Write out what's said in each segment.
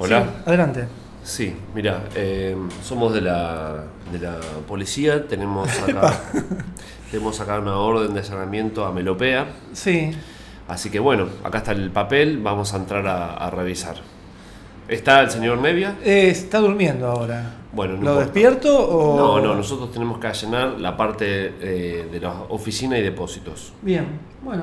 Hola. Sí, adelante. Sí, mira, somos de la policía, tenemos acá una orden de allanamiento a Melopea, Sí. así que bueno, acá está el papel, vamos a entrar a revisar. ¿Está el señor Nevia? Está durmiendo ahora. Bueno, no ¿Lo importa. despierto o...? No, nosotros tenemos que allanar la parte de la oficina y depósitos. Bien, bueno.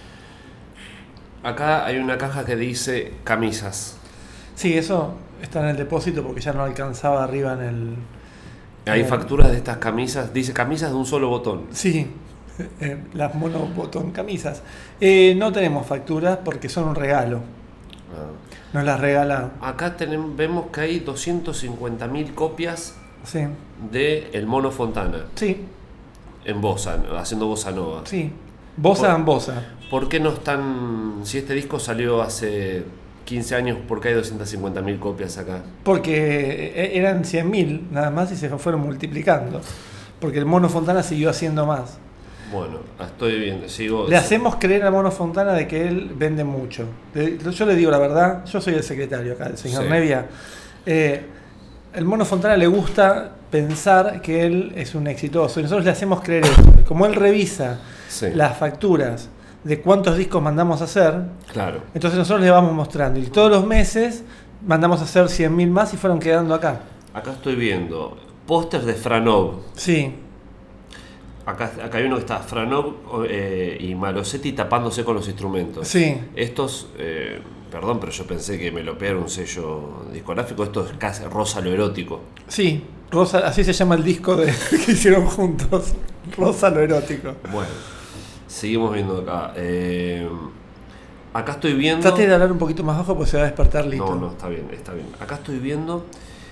Acá hay una caja que dice camisas. Sí, eso está en el depósito porque ya no alcanzaba arriba en el... Hay facturas de estas camisas, dice camisas de un solo botón. Sí, las monobotón camisas. No tenemos facturas porque son un regalo. Nos las regala... Acá vemos que hay 250.000 copias Sí, de El Mono Fontana sí, en bossa, haciendo bossa nova. sí. Bosa Por- en bosa. ¿Por qué no están, si este disco salió hace 15 años, por qué hay 250.000 copias acá? Porque eran 100.000 nada más y se fueron multiplicando. Porque el Mono Fontana siguió haciendo más. Bueno, estoy viendo, sigo... Le hacemos creer al Mono Fontana de que él vende mucho. Yo le digo la verdad, yo soy el secretario acá, el señor Sí. Nevia. El Mono Fontana le gusta pensar que él es un exitoso y nosotros le hacemos creer eso. Como él revisa Sí, las facturas de cuántos discos mandamos a hacer, claro. entonces nosotros le vamos mostrando. Y todos los meses mandamos a hacer 100.000 más y fueron quedando acá. Acá estoy viendo pósters de Franov. Sí, Acá hay uno que está Franov y Malosetti tapándose con los instrumentos. sí. Estos, perdón, pero yo pensé que Melopea era un sello discográfico. Esto es casi Rosa lo erótico. Sí, Rosa, así se llama el disco que hicieron juntos. Rosa lo erótico. Bueno, seguimos viendo acá. Acá estoy viendo... Trate de hablar un poquito más bajo porque se va a despertar Lito. No, está bien, está bien. Acá estoy viendo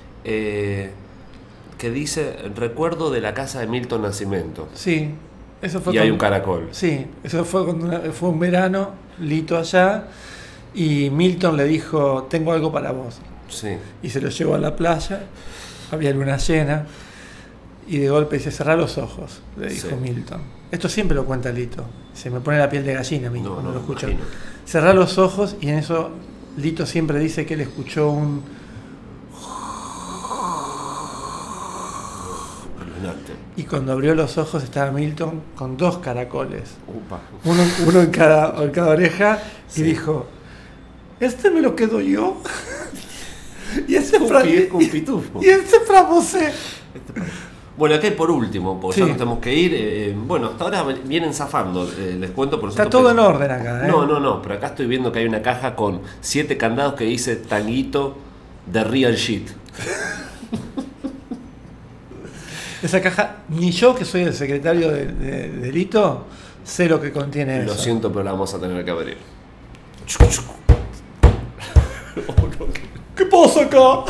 que dice recuerdo de la casa de Milton Nascimento. Sí, eso fue Y hay un caracol. Sí, eso fue cuando fue un verano, Lito allá, y Milton le dijo, tengo algo para vos. Sí. Y se lo llevó a la playa, había luna llena, y de golpe dice, cerrá los ojos, le dijo Sí. Milton. Esto siempre lo cuenta Lito. Se me pone la piel de gallina a mí No, cuando no, lo escucho. imagino. Cerrá los ojos y en eso Lito siempre dice que él escuchó un... Alucinante. Y cuando abrió los ojos estaba Milton con dos caracoles. Upa. Uno en cada oreja. Sí. Y dijo, este me lo quedo yo. y ese Es un pitufo. y ese framosé. Bueno, acá hay por último, porque Sí. ya nos tenemos que ir. Bueno, hasta ahora vienen zafando, les cuento por Está nosotros todo en que- orden acá, ¿eh? No, pero acá estoy viendo que hay una caja con 7 candados que dice Tanguito de Real Shit. Esa caja, ni yo que soy el secretario de Lito, sé lo que contiene Lo eso. siento, pero la vamos a tener que abrir. ¿Qué pasa acá?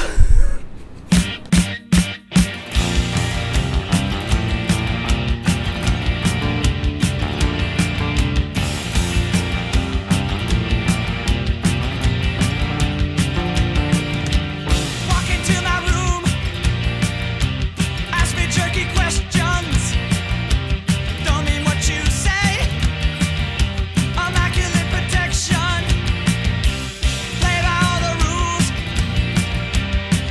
Walk into my room, ask me jerky questions. Don't mean what you say. Immaculate protection. Play by all the rules.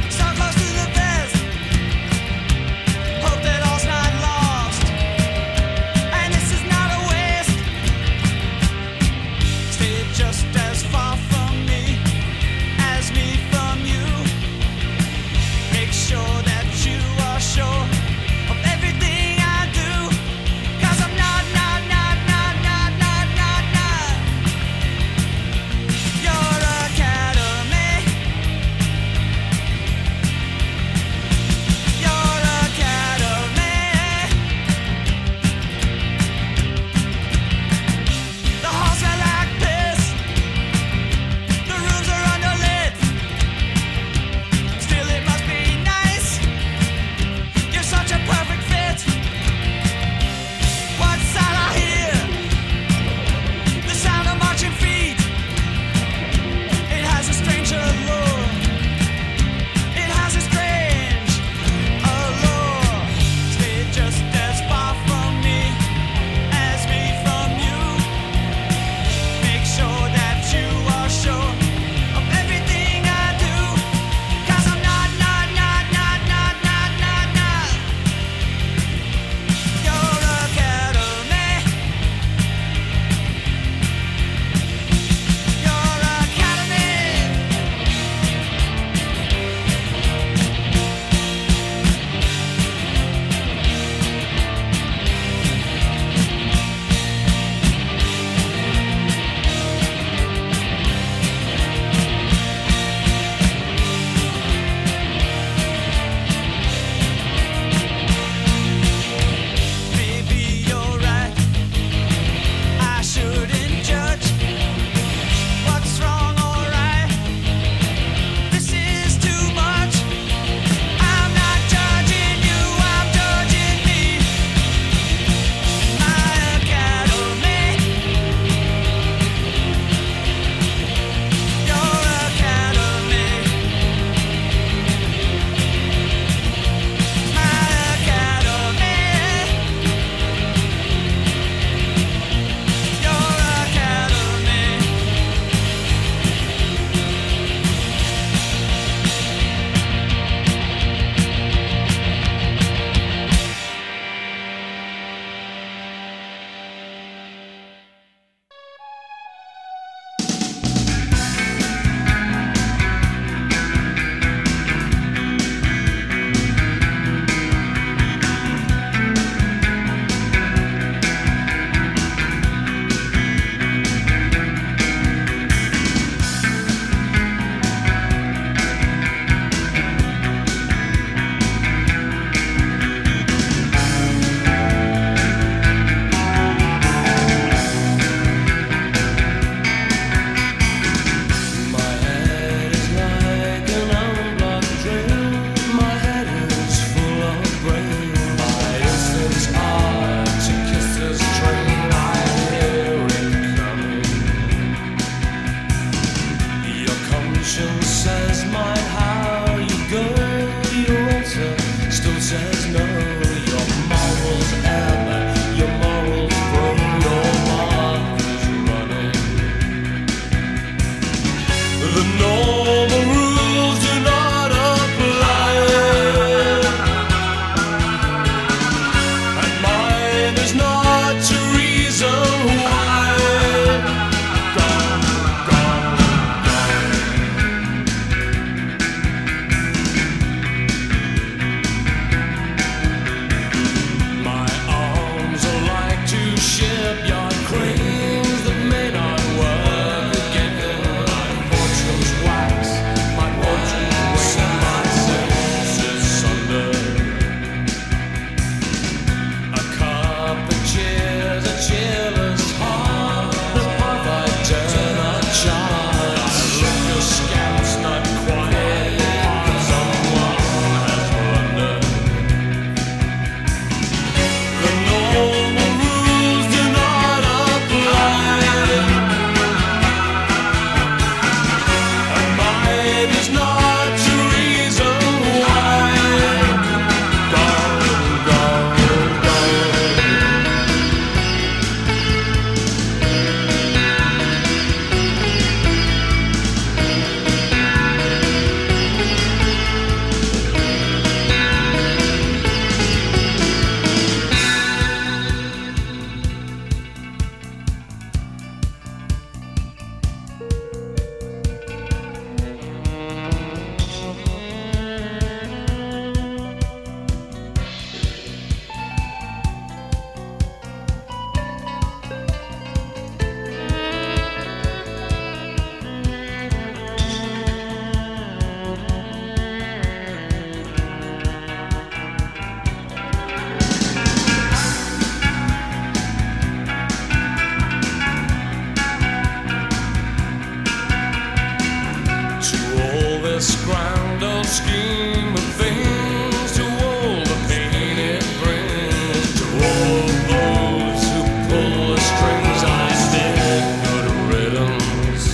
grander scheme of things, to all the pain it brings, to all those who pull the strings, I bid good riddance.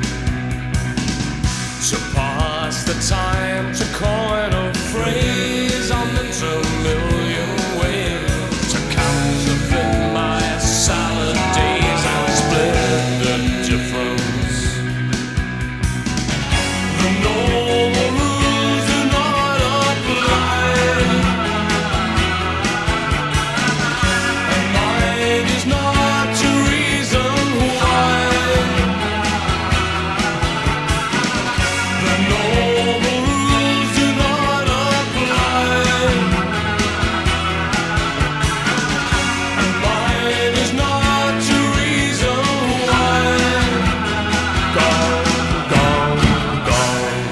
To pass the time, to coin a phrase, I'm into a million ways to counterfeit my salad days and split the difference. The normal rules do not apply, and mine is not to reason why. The normal rules do not apply, and mine is not to reason why. Gone, gone, gone.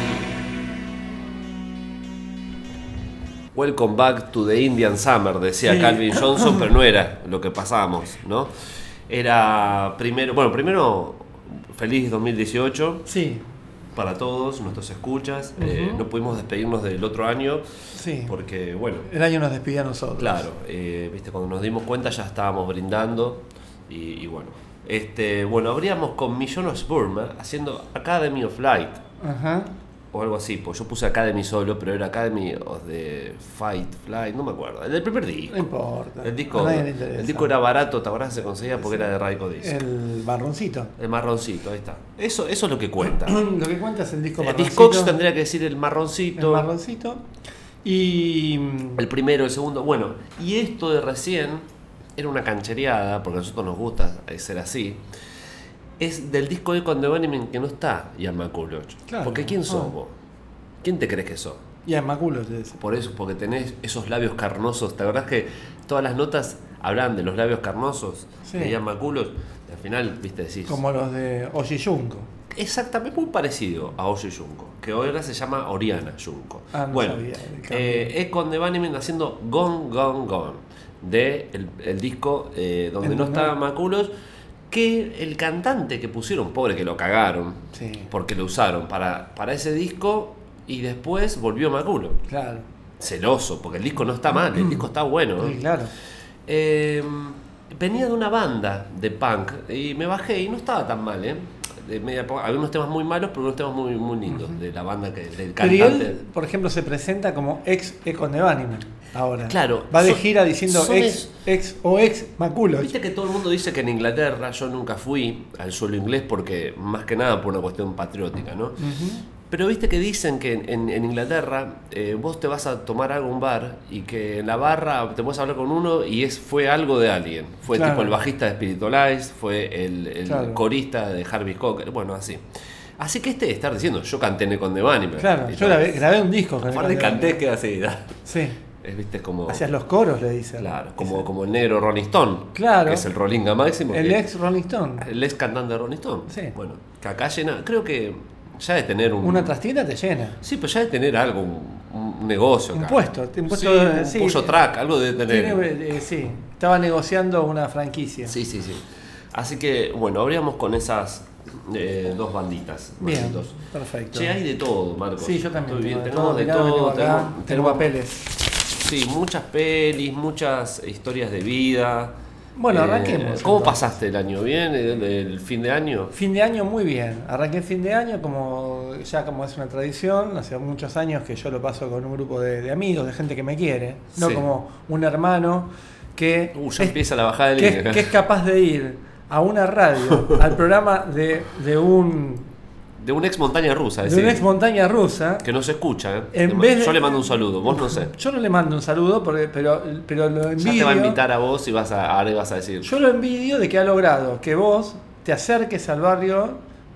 Welcome back to the Indian Summer, decía Sí. Calvin Johnson, pero no era lo que pasamos, ¿no? Era primero, feliz 2018 Sí, para todos nuestros escuchas. Ujú. No pudimos despedirnos del otro año sí. porque, bueno, El año nos despidió a nosotros. claro, viste, cuando nos dimos cuenta ya estábamos brindando y bueno. Bueno, abríamos con Millón Osbourne haciendo Academy of Light Ajá. o algo así, pues yo puse Academy solo, pero era Academy of the Fight Flight, no me acuerdo, el del primer disco. No importa. El disco, A nadie le interesa. el disco era barato, ¿te acordás? Se conseguía porque era de Radico Disc. El marroncito. El marroncito, ahí está. Eso es lo que cuenta. Lo que cuenta es el disco marroncito. Discogs tendría que decir el marroncito. El marroncito. Y. El primero, el segundo. Bueno, y esto de recién era una canchereada, porque a nosotros nos gusta ser así. Es del disco de Con The Bunnymen que no está Ian McCulloch. Claro. Porque ¿quién sos Ah. vos? ¿Quién te crees que sos? Y a Maculo te dice. Por eso, porque tenés esos labios carnosos. ¿Te acordás que todas las notas hablan de los labios carnosos Sí. de Ian McCulloch? Y al final, viste, decís. Como los de Oji Junko. Exactamente, muy parecido a Oji Junko, que ahora se llama Oriana Junko. Ah, no bueno, sabía el cambio. es con The Bunnymen haciendo Gone, Gone, Gone, de el disco donde ¿En no dónde? estaba Maculos, que el cantante que pusieron, pobre que lo cagaron, Sí. porque lo usaron para ese disco y después volvió Maculo. Claro. Celoso, porque el disco no está mal, el disco está bueno. Sí, claro. Venía de una banda de punk y me bajé y no estaba tan mal, había unos temas muy malos, pero unos temas muy, muy lindos de la banda del Pero y cantante. él, por ejemplo, se presenta como ex Econ de Bunnymen ahora. Claro. Va de Son- gira diciendo son ex Maculo. Viste que todo el mundo dice que en Inglaterra, yo nunca fui al suelo inglés porque más que nada por una cuestión patriótica, ¿no? Pero viste que dicen que en Inglaterra vos te vas a tomar algo a un bar y que en la barra te puedes hablar con uno y fue algo de alguien. Fue Claro. tipo el bajista de Spiritualize, fue el Claro. corista de Harvey Cocker, bueno, así. Así que de estar diciendo, yo canté en Con The Bunnymen. Claro, Y yo todo. grabé un disco con Aparte Econ de canté, Bunnymen. queda así, Sí. viste como... Hacías los coros, le dicen. Claro, Dice. como el negro Rolling Stone. Claro. Que es el Rollinga máximo. El que- ex Rolling Stone. el ex cantante de Rolling Stone. Sí. Bueno, que acá llena, creo que ya de tener Una trastienda te llena. Sí, pero ya de tener algo, un negocio acá. Un puesto. Un puesto Sí, un pollo track, algo de tener. Tiene, sí, estaba negociando una franquicia. Sí, sí, sí. Así que, bueno, abríamos con esas dos banditas. Bien, banditos. perfecto. Che, hay de todo, Marcos. Sí, yo también. Estoy bien, tengo tenemos de mirá, vengo todo. acá, tengo tenemos- papeles. Sí, muchas pelis, muchas historias de vida. Bueno, arranquemos, ¿Cómo entonces. pasaste el año? ¿Bien? ¿El fin de año? Fin de año muy bien. Arranqué fin de año como es una tradición. Hace muchos años que yo lo paso con un grupo de amigos, de gente que me quiere. No Sí. como un hermano que, Ya empieza la bajada de que, línea. que es capaz de ir a una radio, al programa de un De una ex montaña rusa, de decir, una ex montaña rusa. que no se escucha. ¿eh? En vez de- Yo le mando un saludo, vos no sé. Yo no le mando un saludo, pero lo Ya envidio. te va a invitar a vos y ahora vas a decir. Yo lo envidio de que ha logrado que vos te acerques al barrio,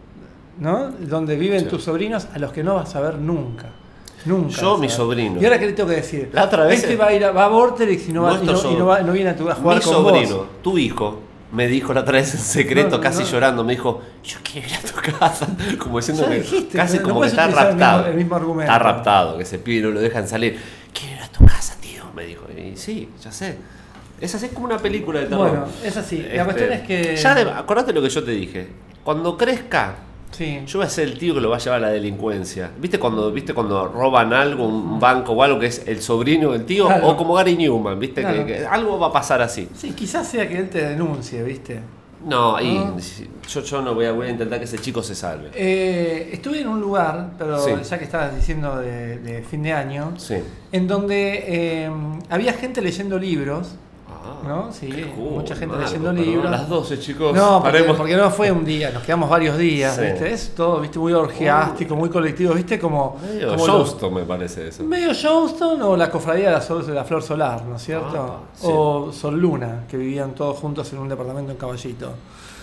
¿no? Donde viven Sí. tus sobrinos, a los que no vas a ver nunca. Nunca. Yo, vas a mi ver. sobrino. Y ahora que le tengo que decir. La otra vez- Este va a Vortex y no, va, y Nuestro no viene a jugar Mi con sobrino, vos. tu hijo, me dijo la otra vez en secreto, No, casi no. llorando, me dijo, yo quiero ir a tu casa. Como diciendo Ya que dijiste, casi no como que puedes está utilizar raptado. el mismo argumento. Está raptado, que ese pibe no lo dejan salir. Quiero ir a tu casa, tío, me dijo. Y sí, ya sé. Es así como una película de terror. Bueno, es así. La cuestión es que. Acordate lo que yo te dije. Cuando crezca, Sí. Yo voy a ser el tío que lo va a llevar a la delincuencia. ¿Viste cuando roban algo, un banco o algo que es el sobrino del tío? Claro. O como Gary Newman, ¿viste? Claro. Que algo va a pasar así. Sí, quizás sea que él te denuncie, ¿viste? No, y ¿No? yo no voy a intentar que ese chico se salve. Estuve en un lugar, pero Sí. ya que estabas diciendo de fin de año, Sí. en donde había gente leyendo libros, Ah, ¿no? Sí, qué cool, mucha gente Marco, leyendo pero libros. a las 12, chicos. No, paremos. porque no fue un día, nos quedamos varios días, Sí. ¿viste? Es todo, ¿viste? Muy orgiástico, muy colectivo, ¿viste? Como Medio Johnston me parece eso. medio Johnston o la cofradía de la Flor Solar, ¿no es cierto? Ah, sí. O Sol Luna, que vivían todos juntos en un departamento en Caballito.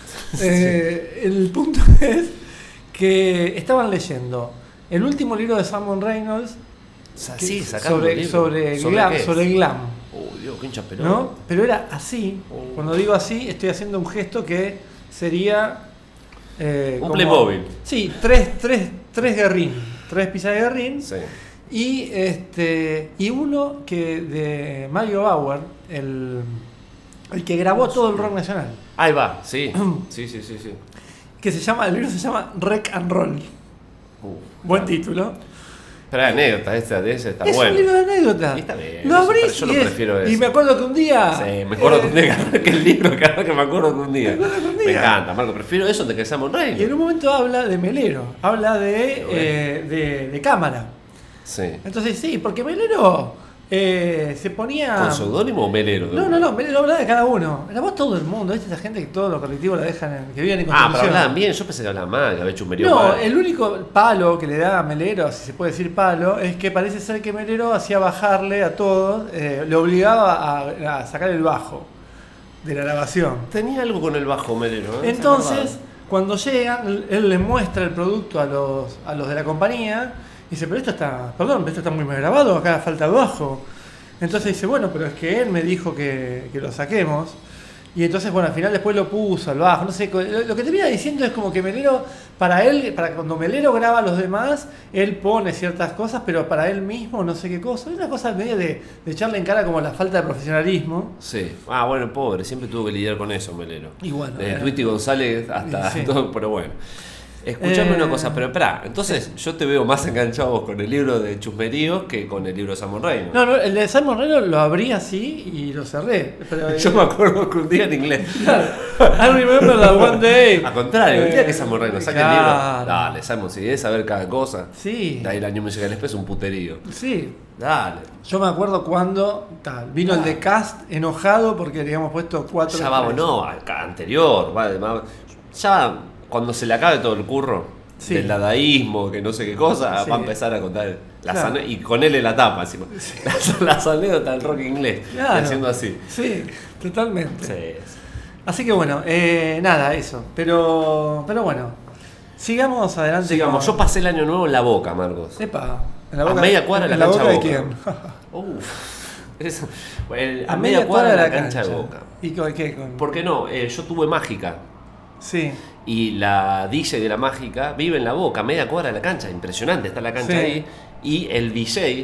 El punto es que estaban leyendo el último libro de Simon Reynolds que- Sí, sacando sobre, libros. sobre, ¿Sobre glam, qué es? sobre el glam, Oh, Dios, qué hincha pelota. ¿no? Pero era así. Cuando digo así, estoy haciendo un gesto que sería Un como- Playmobil. Sí, tres guerrín, 3 pizzas de guerrín. Sí. Y uno que de Mario Bauer, el que grabó todo el rock nacional, Ahí va, sí. Sí. que el libro se llama Wreck and Roll. Buen título. Pero la anécdota de ese está Es bueno. un libro de anécdotas. Y está bien, Lo eso, abrís pero yo lo y, prefiero y eso. me acuerdo que un día. Sí, me acuerdo que un día que el libro, cada que me acuerdo que un día. Me acuerdo que un Me día. encanta, Marco, prefiero eso antes que Simon Y en Reynolds. un momento habla de Melero, habla de cámara. Sí. Entonces sí, porque Melero se ponía. ¿Con seudónimo o melero? No, Melero habla de cada uno. Era vos todo el mundo, ¿viste? Esa gente que todos los colectivos la dejan, que viven en Ah, pero Constitución. hablaban bien, yo pensé que hablaban mal, que había hecho un medio No, mal. el único palo que le da a Melero, si se puede decir palo, es que parece ser que Melero hacía bajarle a todos, le obligaba a sacar el bajo de la grabación. Tenía algo con el bajo melero, ¿eh? Entonces, cuando llegan, él le muestra el producto a los de la compañía y dice, pero esto está muy mal grabado, acá falta el bajo. Entonces dice, bueno, pero es que él me dijo que lo saquemos. Y entonces, bueno, al final después lo puso al bajo. No sé, lo que termina diciendo es como que Melero, para cuando Melero graba a los demás, él pone ciertas cosas, pero para él mismo no sé qué cosa. Es una cosa medio de echarle en cara como la falta de profesionalismo. Sí. Ah, bueno, pobre, siempre tuvo que lidiar con eso, melero. Y bueno, Desde Twitty González hasta sí. todo, pero bueno. Escuchame una cosa, pero espera, entonces yo te veo más enganchado vos con el libro de Chusmeríos que con el libro de Simon Reynolds. No, el de Simon Reynolds lo abrí así y lo cerré. Pero, Yo me acuerdo que un día en inglés. I remember that one day. Al contrario, el día que Simon Reynolds saque el libro. Claro. Dale, Simon, si querés saber cada cosa. Sí, De ahí el año musical después es un puterío. sí. Dale. Yo me acuerdo cuando vino el de Cast enojado porque le habíamos puesto 4. Ya vamos, no, acá, anterior. Ya cuando se le acabe todo el curro. Sí. Del dadaísmo, que no sé qué cosa, Sí. va a empezar a contar Claro. y con él en la tapa encima. Las anécdotas del rock inglés. Claro. Y haciendo así. Sí, totalmente. Sí. Así que bueno, nada, eso. Pero bueno, sigamos adelante. Sigamos, yo pasé el año nuevo en La Boca, Marcos. Epa, en la A boca, media cuadra de ¿en la la cancha boca de Boca. quién? Uf. A media cuadra de la cancha de Boca. ¿Y qué? ¿Por qué no? Yo tuve Mágica. Sí, Y la DJ de la Mágica vive en La Boca, a media cuadra de la cancha. Impresionante, está la cancha Sí. ahí. Y el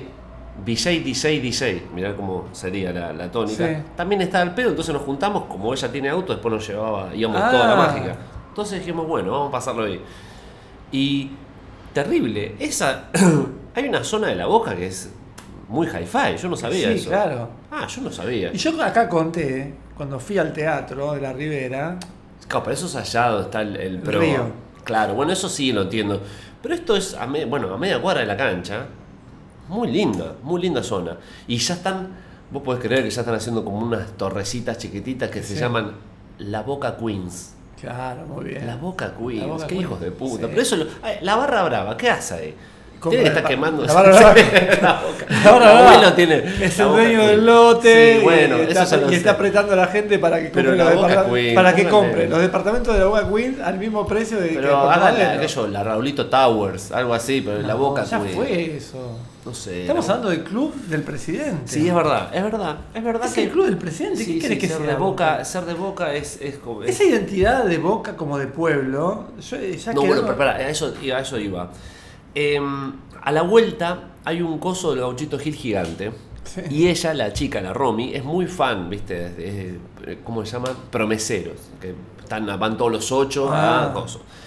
DJ, mirá cómo sería la tónica. Sí. También está al pedo, entonces nos juntamos, como ella tiene auto, después nos llevaba, íbamos Ah. toda la Mágica. Entonces dijimos, bueno, vamos a pasarlo ahí. Y terrible, hay una zona de La Boca que es muy hi-fi, yo no sabía sí, eso. claro. Ah, yo no sabía. Y yo acá conté, cuando fui al teatro de la Ribera, Claro, pero eso es allá donde está el pro. río. Claro, bueno, eso sí lo entiendo. Pero esto es a media cuadra de la cancha. Muy linda zona. Y ya están, vos podés creer que ya están haciendo como unas torrecitas chiquititas que se Sí. llaman La Boca Queens. claro, muy bien. La Boca Queens, La Boca qué Queens, hijos de puta. sí. Pero eso, la barra brava, ¿qué hace ahí? ¿Cómo Tiene que la estar barra- quemando. la barra brava? La Boca. La barra brava abuelo tiene. es la el Boca dueño Queens. del lote Sí, bueno, y, eso está, ya lo y sé. está apretando a la gente para que Pero compre la los Boca departamentos. Queen, Para que póngale. compre los departamentos de la Boca Queen al mismo precio de que Pero Puerto háganle Madero. aquello, la Raulito Towers, algo así, pero la No, Boca ya Queen. fue eso. No sé. Estamos la- hablando del club del presidente. Sí, es verdad. Es Es el club del presidente. Sí, ¿Qué querés que ser sea? de Boca, ser de Boca es como. Esa identidad de Boca como de pueblo, ya No, quedó- bueno, pero espera, a eso iba. A la vuelta hay un coso del Gauchito Gil gigante. Sí. Y ella, la chica, la Romy, es muy fan, ¿viste? ¿Cómo se llaman? Promeseros. Que van todos los 8 Ah. a coso.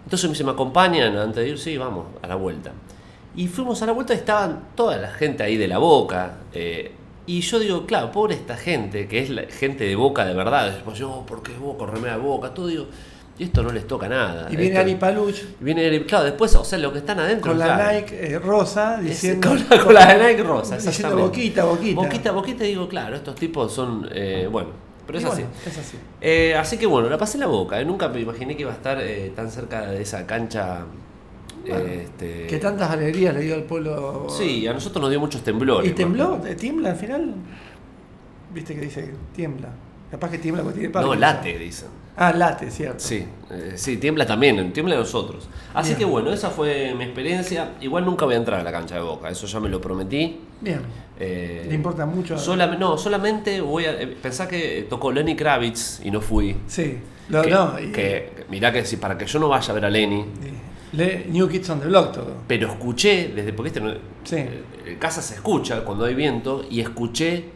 Entonces me dice, ¿me acompañan antes de ir? Sí, vamos, a la vuelta. Y fuimos a la vuelta y estaban toda la gente ahí de la Boca. Y yo digo, claro, pobre esta gente, que es la gente de Boca de verdad. Después yo, ¿por qué Boca, remera de Boca? Todo digo, y esto no les toca nada. Y viene Esto- Ari Paluch y viene, claro, después, o sea, los que están adentro. con la claro, Nike rosa diciendo. con la de Nike rosa, diciendo exactamente. boquita, boquita. Boquita, boquita, digo, claro, estos tipos son, bueno, pero es Y así. bueno, es así. Así que bueno, la pasé en la Boca, nunca me imaginé que iba a estar tan cerca de esa cancha. Bueno, que tantas alegrías le dio al pueblo. Sí, a nosotros nos dio muchos temblores. ¿Y tembló? ¿Tiembla al final? ¿Viste que dice tiembla? Capaz que tiembla porque tiene No, Parkinson. late, dicen. Ah, late, cierto. Sí, sí, tiembla también, tiembla a nosotros. Así Bien. que bueno, esa fue mi experiencia. Igual nunca voy a entrar a la cancha de Boca, eso ya me lo prometí. Bien. Eh, ¿Le importa mucho? no, solamente voy a. Pensá que tocó Lenny Kravitz y no fui. Sí. Mirá que si para que yo no vaya a ver a Lenny. New Kids on the Block todo. Pero escuché, desde porque Sí. en casa se escucha cuando hay viento, y escuché.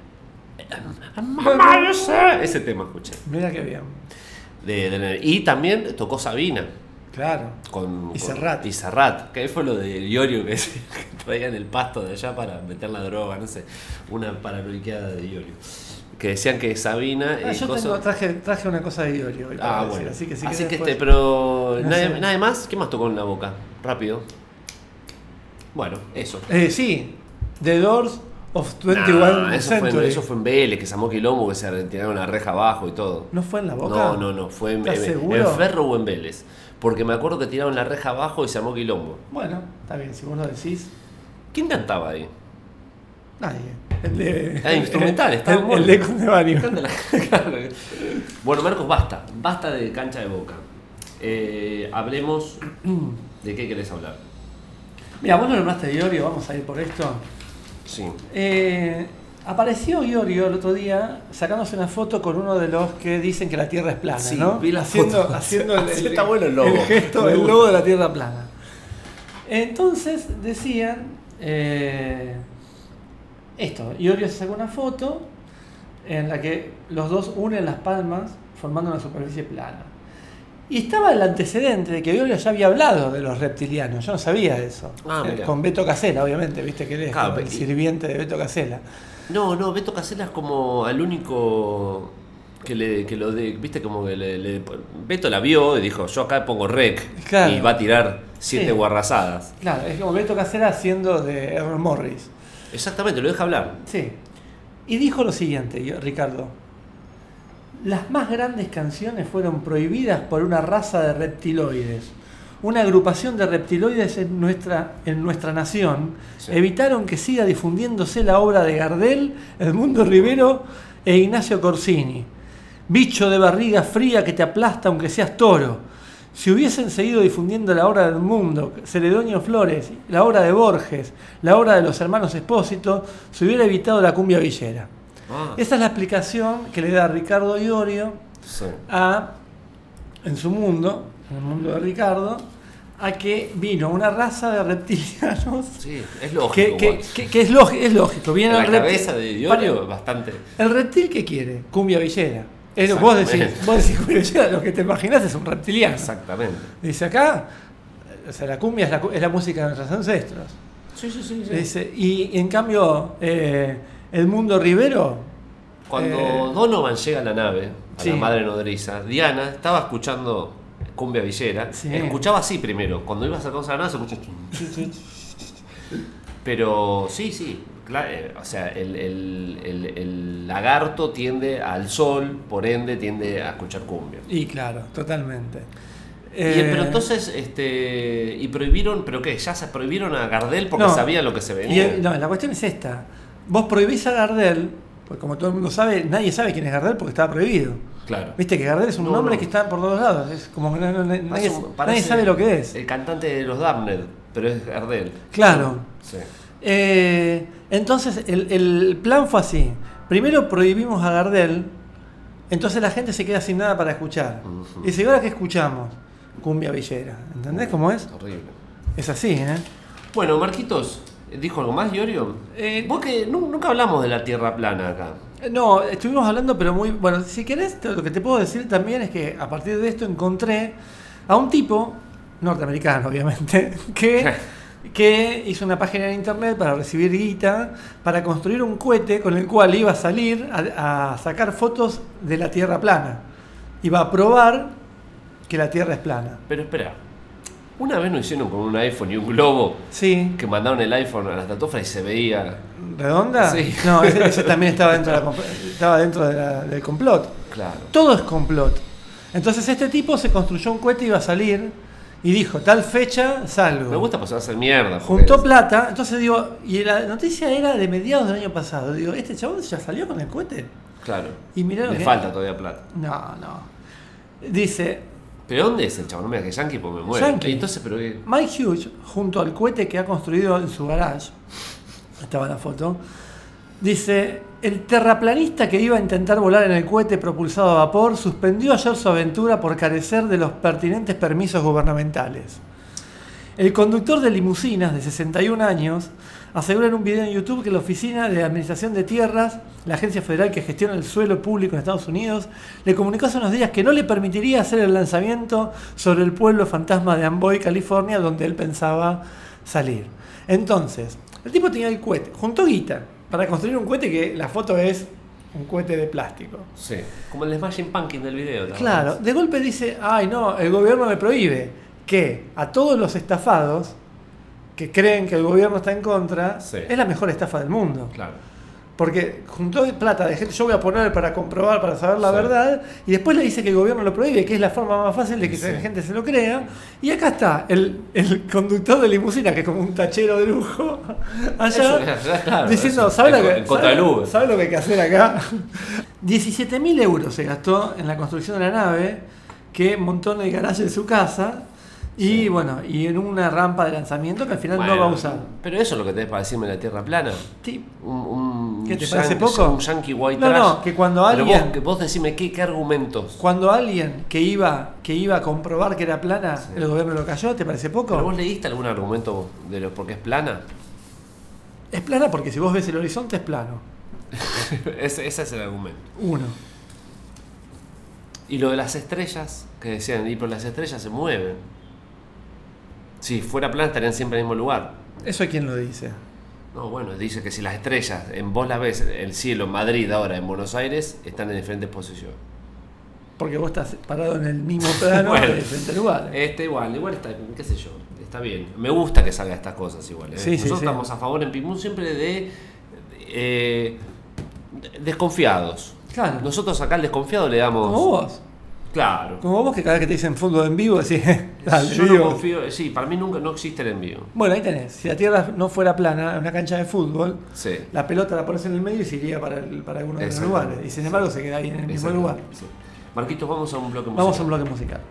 Ese tema escuché. Mira qué bien. Y también tocó Sabina. Claro. Con Serrat. Y Serrat, que fue lo de Iorio que traían el pasto de allá para meter la droga, no sé, una paranoiqueada de Iorio. Que decían que Sabina. Yo traje una cosa de Iorio hoy para decir, Bueno. así que, si así querés que después- pero No nadie, sé. nadie más. ¿Qué más tocó en la Boca? Rápido. Bueno, eso. Sí, The Doors of 21 Nah, Century. eso fue en Vélez, que se armó quilombo, que se tiraron la reja abajo y todo. ¿No fue en la Boca? No, fue en ¿Estás seguro? Ferro o en Vélez. Porque me acuerdo que tiraron la reja abajo y se armó quilombo. Bueno, está bien, si vos lo decís. ¿Quién cantaba ahí? Nadie. El de. Instrumental, estaba el bueno. de Conde Vario. Canta claro. Bueno, Marcos, basta de cancha de Boca. Hablemos. ¿De qué querés hablar? Mira, vos no nombraste a Iorio, vamos a ir por esto. Sí. Apareció Iorio el otro día sacándose una foto con uno de los que dicen que la Tierra es plana, Sí, ¿no? vi la haciendo, foto. haciendo Sí, está bueno el logo. el gesto, Me el gusta. logo de la Tierra plana. Entonces decían esto, Iorio se sacó una foto en la que los dos unen las palmas formando una superficie plana. Y estaba el antecedente de que Iorio ya había hablado de los reptilianos, yo no sabía eso. Mira. Con Beto Casella, obviamente, viste que él es Claro, como el y- sirviente de Beto Casella. No, Beto Casella es como al único que lo de. Viste, como que Beto la vio y dijo: yo acá pongo rec. Claro. Y va a tirar 7 Sí. guarrazadas. Claro, es como Beto Casella haciendo de Errol Morris. Exactamente, lo deja hablar. Sí. Y dijo lo siguiente, Ricardo. Las más grandes canciones fueron prohibidas por una raza de reptiloides. Una agrupación de reptiloides en nuestra nación Sí. evitaron que siga difundiéndose la obra de Gardel, Edmundo Rivero e Ignacio Corsini. Bicho de barriga fría que te aplasta aunque seas toro. Si hubiesen seguido difundiendo la obra de Edmundo, Celedonio Flores, la obra de Borges, la obra de los hermanos Espósito, se hubiera evitado la cumbia villera. Esa es la explicación que le da Ricardo Iorio Sí. en su mundo, en el mundo de Ricardo, a que vino una raza de reptilianos Sí, es lógico. que es lógico. Viene la el cabeza de Iorio Para- bastante. ¿El reptil qué quiere? Cumbia villera. Vos decís cumbia villera, lo que te imaginás es un reptiliano. Exactamente. Dice acá, o sea, la cumbia es la música de nuestros ancestros. Sí. Dice, y en cambio, Edmundo Rivero, Cuando Donovan llega a la nave, a Sí. la madre nodriza, Diana estaba escuchando cumbia villera. Sí. Escuchaba así primero. Cuando iba a acercarse a la nave se escucha. Pero sí. O sea, el lagarto tiende al sol, por ende tiende a escuchar cumbia. y claro, totalmente. Pero entonces, y prohibieron, ¿pero qué? ¿Ya se prohibieron a Gardel porque No. sabían lo que se venía? No, la cuestión es esta. Vos prohibís a Gardel, porque como todo el mundo sabe, nadie sabe quién es Gardel porque estaba prohibido. Claro. Viste que Gardel es un No, nombre no. que está por todos lados. Es como que nadie Parece sabe lo que es. El cantante de los Damned, pero es Gardel. Claro. Sí. Entonces el plan fue así. Primero prohibimos a Gardel, entonces la gente se queda sin nada para escuchar. Ujú. Y dice, ¿y ahora qué escuchamos? Cumbia villera. ¿Entendés cómo es? Horrible. Es así, ¿eh? Bueno, Marquitos, ¿dijo algo más, Iorio? Vos que nunca hablamos de la tierra plana acá. No, estuvimos hablando, pero muy... Bueno, si querés, lo que te puedo decir también es que a partir de esto encontré a un tipo norteamericano obviamente, que hizo una página en internet para recibir guita, para construir un cohete con el cual iba a salir a sacar fotos de la Tierra plana. Iba a probar que la Tierra es plana. Pero espera, una vez nos hicieron con un iPhone y un globo Sí. que mandaron el iPhone a la estratosfera y se veía. ¿Redonda? Sí. No, ese también estaba dentro, del complot. Claro. Todo es complot. Entonces este tipo se construyó un cohete y iba a salir y dijo, tal fecha salgo. Me gusta pasarse mierda. porque Juntó plata, entonces digo, y la noticia era de mediados del año pasado. Digo, ¿este chabón ya salió con el cohete? Claro. Y mirá lo Le que- falta todavía plata. No. Dice, ¿Pero dónde es el chabón? No me digas que Yankee, pues me muero. Yankee. Entonces, pero ¿qué? Mike Hughes, junto al cohete que ha construido en su garage, estaba la foto, dice, el terraplanista que iba a intentar volar en el cohete propulsado a vapor suspendió ayer su aventura por carecer de los pertinentes permisos gubernamentales. El conductor de limusinas de 61 años asegura en un video en YouTube que la Oficina de Administración de Tierras, la agencia federal que gestiona el suelo público en Estados Unidos, le comunicó hace unos días que no le permitiría hacer el lanzamiento sobre el pueblo fantasma de Amboy, California, donde él pensaba salir. Entonces, el tipo tenía el cohete, juntó guita para construir un cohete que la foto es un cohete de plástico. Sí. Como el Smashing Pumpkin del video. ¿te Claro, acordás? de golpe dice, ay no, el gobierno me prohíbe que a todos los estafados que creen que el gobierno está en contra, Sí. es la mejor estafa del mundo. Claro. Porque juntó plata de gente, yo voy a poner para comprobar, para saber la Sí. verdad, y después le dice que el gobierno lo prohíbe, que es la forma más fácil de que Sí. la gente se lo crea. Y acá está, el conductor de limusina, que es como un tachero de lujo, allá, Claro, diciendo, eso, ¿sabe en lo que, contra del Uber. ¿sabe lo que hay que hacer acá? 17.000 euros se gastó en la construcción de la nave, que montó en el garaje de su casa, y Sí. bueno, y en una rampa de lanzamiento que al final Bueno, no va a usar. Pero eso es lo que tenés para decirme de la Tierra plana. Sí. Un ¿Qué te yan- parece poco? Un yankee white No, trash. no, que cuando Pero alguien- vos decime qué argumentos. Cuando alguien que iba a comprobar que era plana, Sí. el gobierno lo cayó, ¿te parece poco? ¿Pero vos leíste algún argumento de lo por qué es plana? Es plana porque si vos ves el horizonte es plano. Ese es el argumento. Uno. Y lo de las estrellas, que decían, y pero las estrellas se mueven. Si fuera plana estarían siempre en el mismo lugar. ¿Eso quién lo dice? No, bueno, dice que si las estrellas, vos las ves, el cielo en Madrid ahora, en Buenos Aires, están en diferentes posiciones. Porque vos estás parado en el mismo plano Bueno. de diferentes lugares. Igual está, qué sé yo, está bien. Me gusta que salga estas cosas igual. Sí, sí, Nosotros sí. estamos a favor en Pimún siempre de desconfiados. Claro. Nosotros acá al desconfiado le damos. Como vos. Claro. Como vos que cada vez que te dicen fútbol en vivo decís, dale, Yo no vivo. confío, sí, para mí nunca no existe el envío. Bueno, ahí tenés. Si la tierra no fuera plana, en una cancha de fútbol, Sí. la pelota la pones en el medio y se iría para alguno de los Exacto. lugares. Y sin embargo se queda ahí en el mismo Exacto, lugar. sí. Marquitos, vamos a un bloque musical. Vamos a un bloque musical.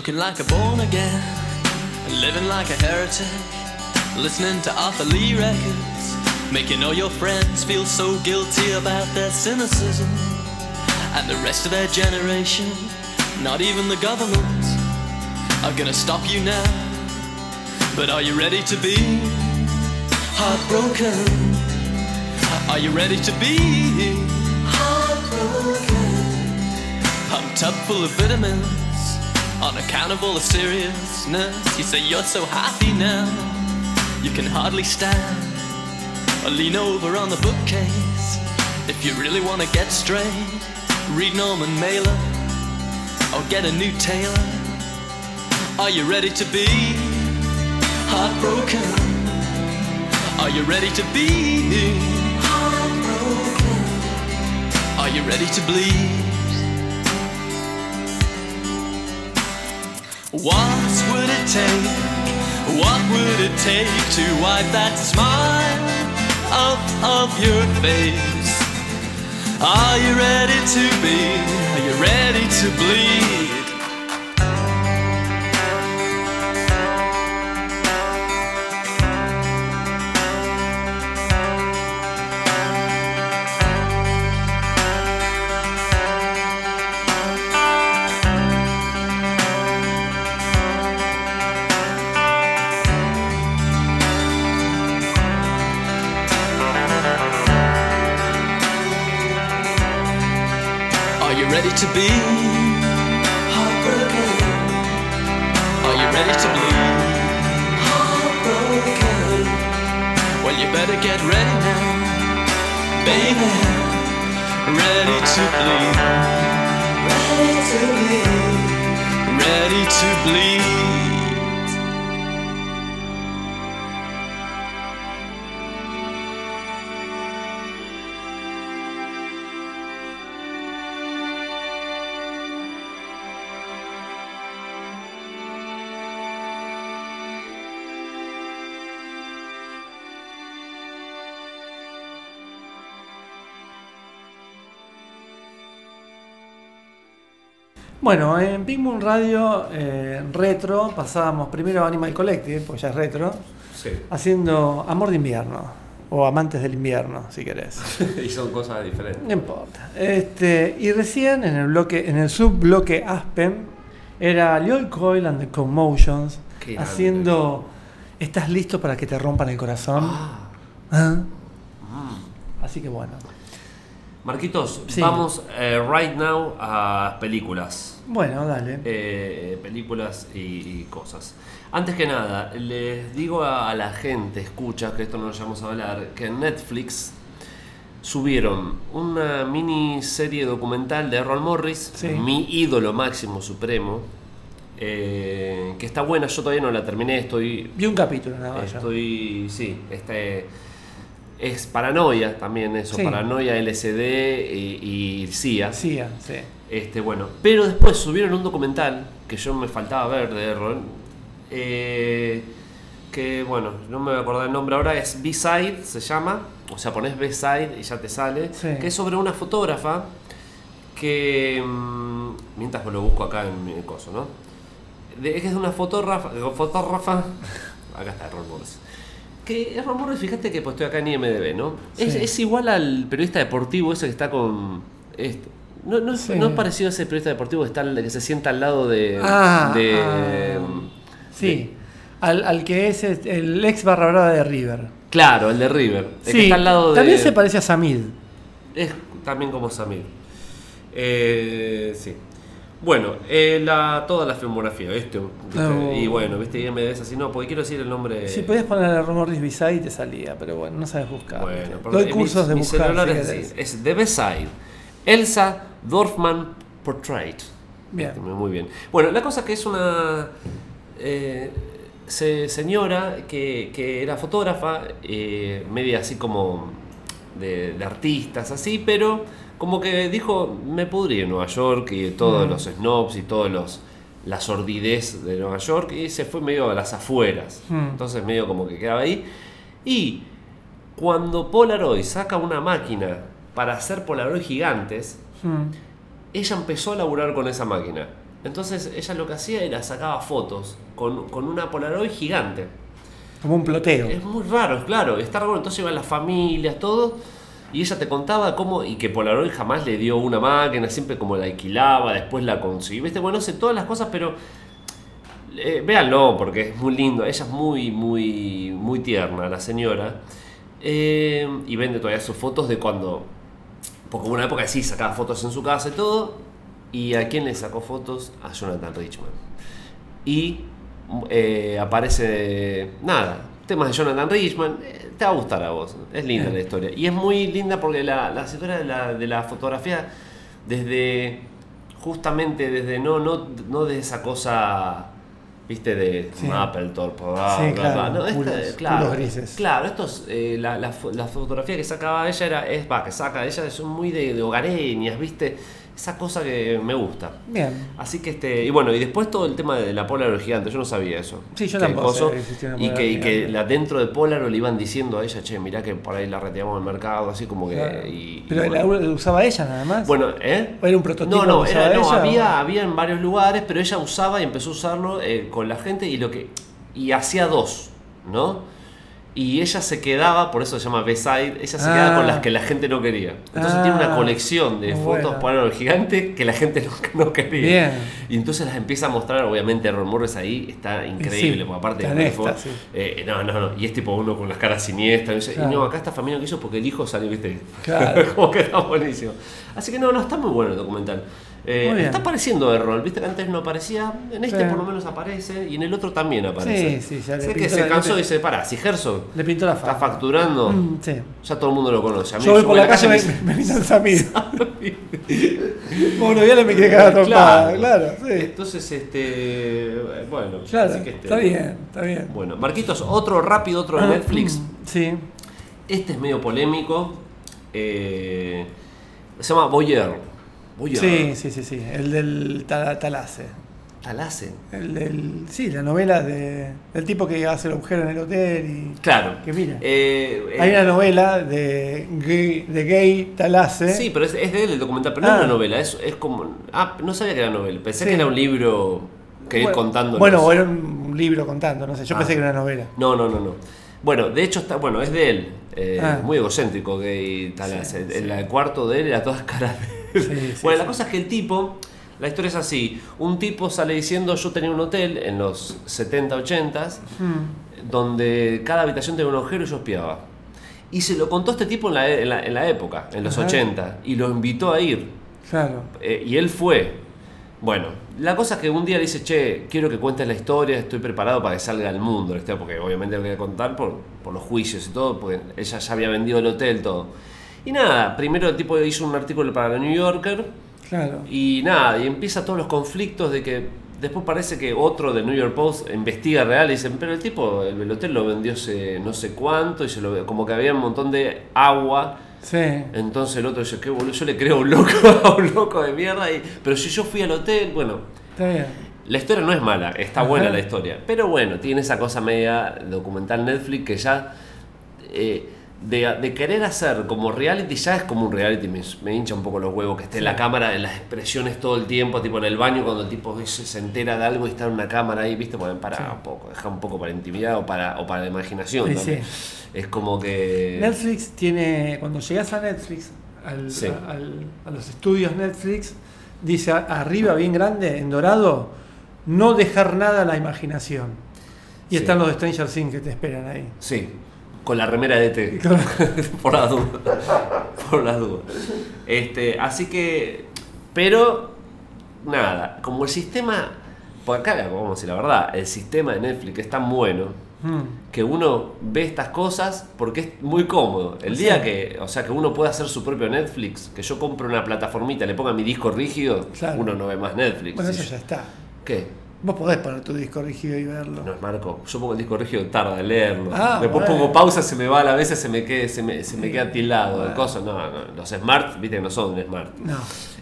Smoking like a born again, living like a heretic, listening to Arthur Lee records, making all your friends feel so guilty about their cynicism. And the rest of their generation, not even the government, are gonna stop you now. But are you ready to be heartbroken? Are you ready to be heartbroken? Pumped up full of vitamins, on account of all the seriousness. You say you're so happy now, you can hardly stand, or lean over on the bookcase. If you really wanna get straight, read Norman Mailer, or get a new tailor. Are you ready to be heartbroken? Are you ready to be heartbroken? Are you ready to bleed? What would it take? What would it take to wipe that smile off your face? Are you ready to be? Are you ready to bleed? To be heartbroken? Are you ready to bleed? Heartbroken? Well, you better get ready now, baby. Ready to bleed. Ready to bleed. Ready to bleed. Bueno, en Pink Moon Radio retro pasábamos primero Animal Collective, pues ya es retro, Sí. haciendo Amor de Invierno, o Amantes del Invierno, si querés. Y son cosas diferentes. No importa. Y recién en el subbloque Aspen era Lloyd Coyle and the Commotions Qué grande. haciendo ¿Estás listo para que te rompan el corazón? ¿Ah? Así que bueno. Marquitos, Sí. vamos right now a películas. Bueno, dale. Películas y cosas. Antes que nada, les digo a la gente, escucha, que esto no lo vamos a hablar, que en Netflix subieron una miniserie documental de Errol Morris, Sí. mi ídolo máximo supremo, que está buena. Yo todavía no la terminé, Vi un capítulo nada más. ya. Es paranoia también eso, Sí. paranoia, LSD y CIA. Sí, sí. Bueno, pero después subieron un documental que yo me faltaba ver de Errol, que bueno, no me voy a acordar el nombre ahora, es B-Side, se llama, o sea, pones B-Side y ya te sale, Sí. que es sobre una fotógrafa que, mientras lo busco acá en mi coso, ¿no? Es que es una fotógrafa, acá está Errol Morris. Que Errol Morris, fíjate que pues estoy acá en IMDb, ¿no? Sí. Es igual al periodista deportivo ese que está con... No es parecido a ese periodista deportivo que se sienta al lado de... Sí, al que es el ex barra brava de River. Claro, el de River. El que Sí, está al lado también de... se parece a Samid. Es también como Samir. Sí. Bueno, toda la filmografía, ¿viste? No. Y bueno, ¿viste? Y me ves así, no, porque quiero decir el nombre... Si podías poner a Morris B-Side y te salía, pero bueno, no sabes buscar. Bueno, ¿viste? porque Doy cursos de mi buscar. celular si es querés. así, es The B-Side. Elsa Dorfman Portrait. Bien. Muy bien. Bueno, la cosa que es una señora que era fotógrafa, media así como de artistas, así, pero como que dijo, me pudrí en Nueva York y todos los snobs y todos la sordidez de Nueva York, y se fue medio a las afueras. Entonces medio como que quedaba ahí. Y cuando Polaroid saca una máquina para hacer Polaroid gigantes, ella empezó a laburar con esa máquina. Entonces ella lo que hacía era sacaba fotos con una Polaroid gigante. Como un ploteo. Es muy raro, claro. Está raro, entonces iban las familias, todo. Y ella te contaba cómo, y que Polaroid jamás le dio una máquina, siempre como la alquilaba, después la consiguió. ¿Viste? Bueno, no sé todas las cosas, pero véanlo, porque es muy lindo. Ella es muy, muy, muy tierna, la señora. Y vende todavía sus fotos de cuando. Porque hubo una época que sí sacaba fotos en su casa y todo. ¿Y a quién le sacó fotos? A Jonathan Richman. Y aparece. Nada, temas de Jonathan Richman. Te va a gustar a vos. Es linda la historia. Y es muy linda porque la historia de la fotografía, desde. Justamente desde. No de esa cosa. ¿Viste? De Sí. Mapplethorpe. Sí, claro, No, puros grises. Claro, estos, la fotografía que sacaba ella que saca ella son muy de hogareñas, ¿viste? Esa cosa que me gusta. Bien. Así que y bueno, y después todo el tema de la Polaroid gigante, yo no sabía eso. Sí, yo Que tampoco coso, sabía que existía una y Polaroid que gigante. dentro de Polaroid le iban diciendo a ella, che, mirá que por ahí la retiramos del mercado, así como que. Claro. Y Pero bueno. la usaba ella nada más. Bueno, ¿O era un prototipo No, que usaba ella, había en varios lugares, pero ella usaba y empezó a usarlo con la gente y hacía dos, ¿no? Y ella se quedaba, por eso se llama B-Side, ella se quedaba con las que la gente no quería. Entonces tiene una colección de muy fotos bueno. Polaroid gigante que la gente no quería. Bien. Y entonces las empieza a mostrar, obviamente Ron Morris ahí está increíble, Sí, porque aparte está en esta, sí. no, y es tipo uno con las caras siniestras, y dice, Claro. y no, acá esta familia que hizo porque el hijo salió, ¿viste? Claro. Como que está buenísimo. Así que no, está muy bueno el documental. Muy bien. Está apareciendo Errol, viste que antes no aparecía, en este Sí. por lo menos aparece y en el otro también aparece. Sí, ya le Sé que pintó se la- cansó le- y dice, pará, si Herzog Le pintó la está fama. facturando, Sí. ya todo el mundo lo conoce. A mí Yo voy por voy a la calle y me pintan Samir. Bueno, ya le me quedé cagada trompada, claro, sí. Entonces, bueno, Claro, así que está bien, está bien. Bueno, Marquitos, otro de Netflix. Sí. Este es medio polémico. Se llama Voyeur. Sí. El del Talase. Talase. Sí, la novela del tipo que hace el agujero en el hotel y. Claro. Que mira. Hay Hay una novela de Gay Talase. Sí, pero es de él el documental, pero no es Ah. una novela, es como. No sabía que era novela, pensé Sí. que era un libro que ir contando. Bueno, o era un libro contando, no sé. Yo Ah. pensé que era una novela. No. Bueno, de hecho es de él. Ah. Muy egocéntrico Gay Talase. Sí, El cuarto de él era todas caras de él. Sí, Bueno, la cosa es que el tipo. La historia es así. Un tipo sale diciendo, yo tenía un hotel en los 70, 80s, donde cada habitación tenía un agujero y yo espiaba. Y se lo contó este tipo en la época, en los Ajá. 80, y lo invitó a ir. Claro. Y él fue. Bueno, la cosa es que un día le dice, che, quiero que cuentes la historia, estoy preparado para que salga al mundo la historia, porque obviamente lo quería contar por los juicios y todo, porque ella ya había vendido el hotel, todo. Y nada, primero el tipo hizo un artículo para la New Yorker, Claro. y nada, y empieza todos los conflictos de que después parece que otro del New York Post investiga real y dicen, pero el tipo, el hotel lo vendió hace no sé cuánto, y como que había un montón de agua. Sí. Entonces el otro dice, qué boludo, yo le creo a un loco de mierda, pero si yo fui al hotel, bueno, Está bien. la historia no es mala, está Ajá. buena la historia, pero bueno, tiene esa cosa media documental Netflix que ya de querer hacer como reality, ya es como un reality, me hincha un poco los huevos que esté en la cámara, en las expresiones todo el tiempo, tipo en el baño cuando el tipo se entera de algo y está en una cámara ahí, viste, bueno, para un poco, deja un poco para intimidad o para la imaginación Sí, también. Es como que... Netflix tiene, cuando llegas a Netflix, Sí. a los estudios Netflix, dice arriba bien grande, en dorado, no dejar nada a la imaginación. Y Sí. están los de Stranger Things que te esperan ahí. Sí, con la remera de T. Por las dudas. Así que, pero, nada, como el sistema, por acá vamos a decir la verdad, el sistema de Netflix es tan bueno que uno ve estas cosas porque es muy cómodo. El día que uno pueda hacer su propio Netflix, que yo compro una plataformita, le ponga mi disco rígido, Claro. uno no ve más Netflix. Bueno, Sí, eso ya está. ¿Qué? Vos podés poner tu disco rígido y verlo. No es Marco. Yo pongo el disco rígido, tarda en leerlo. Ah, Después bueno. pongo pausa, se me va a la vez, se me queda tildado. El coso, no. Los smart, viste que no son smart. No.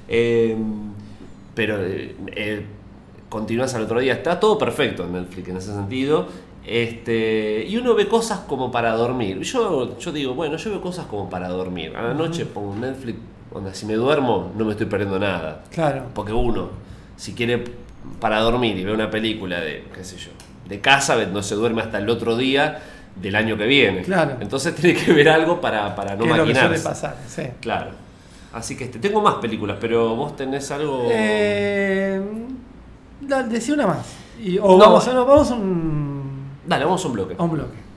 Pero continúas al otro día. Está todo perfecto en Netflix en ese sentido. Y uno ve cosas como para dormir. Yo digo, bueno, yo veo cosas como para dormir. A la noche pongo Netflix, si me duermo no me estoy perdiendo nada. Claro. Porque uno si quiere para dormir y ve una película de, qué sé yo, de casa, no se duerme hasta el otro día del año que viene. Claro. Entonces tiene que ver algo para no Que es lo que maquinarse. suele pasar, sí. Claro. Así que tengo más películas, pero vos tenés algo... Decí una más. No, vamos a un Dale, vamos a un bloque. bloque.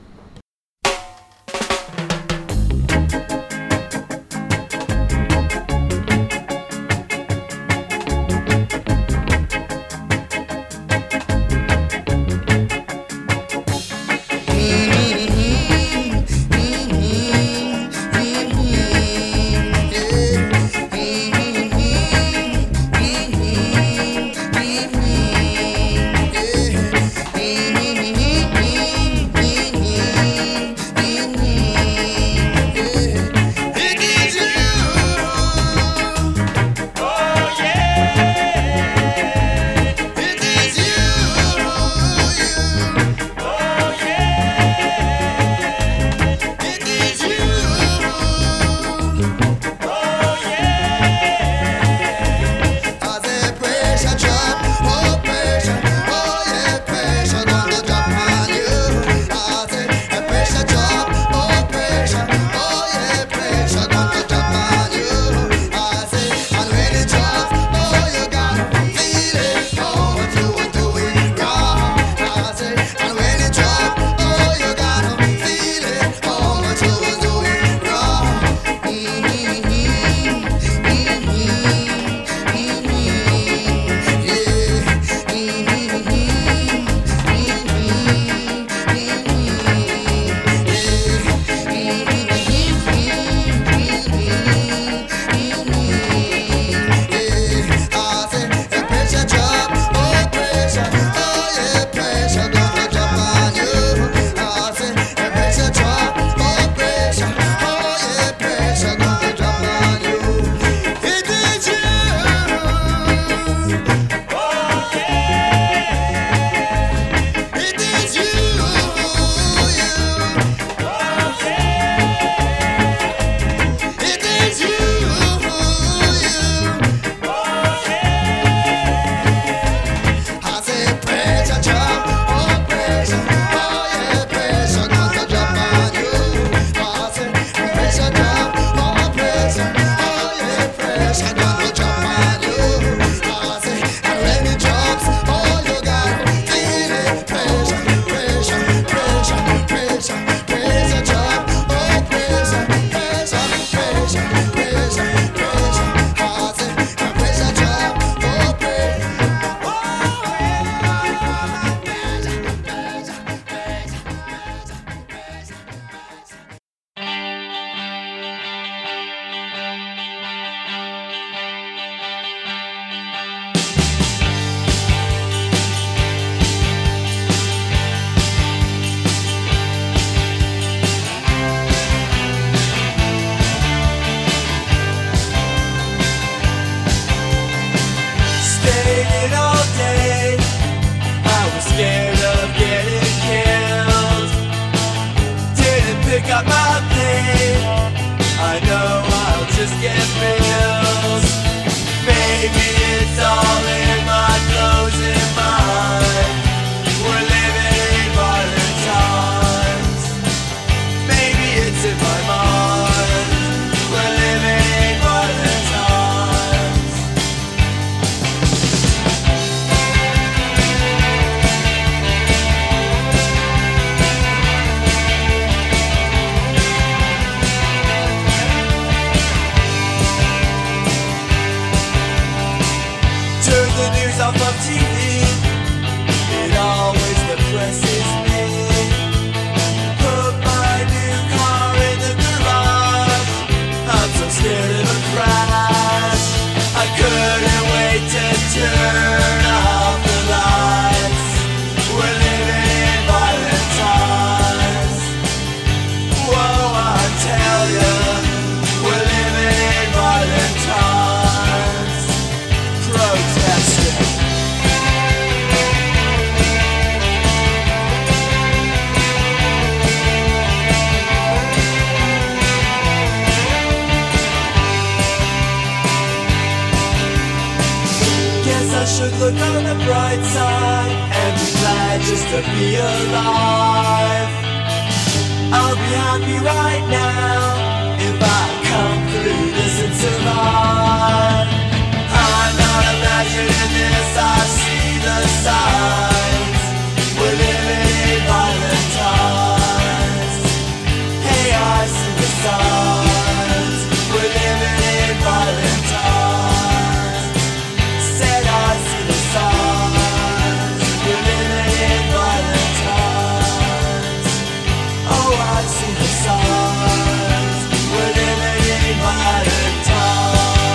I should look on the bright side and be glad just to be alive. I'll be happy right now if I come through this and survive. I'm not imagining this, I see the signs. We're living in violent times. Hey, I see the signs. We're living in violent times. Said I see the signs. We're living in violent times. Oh, I see the signs. We're living in violent times.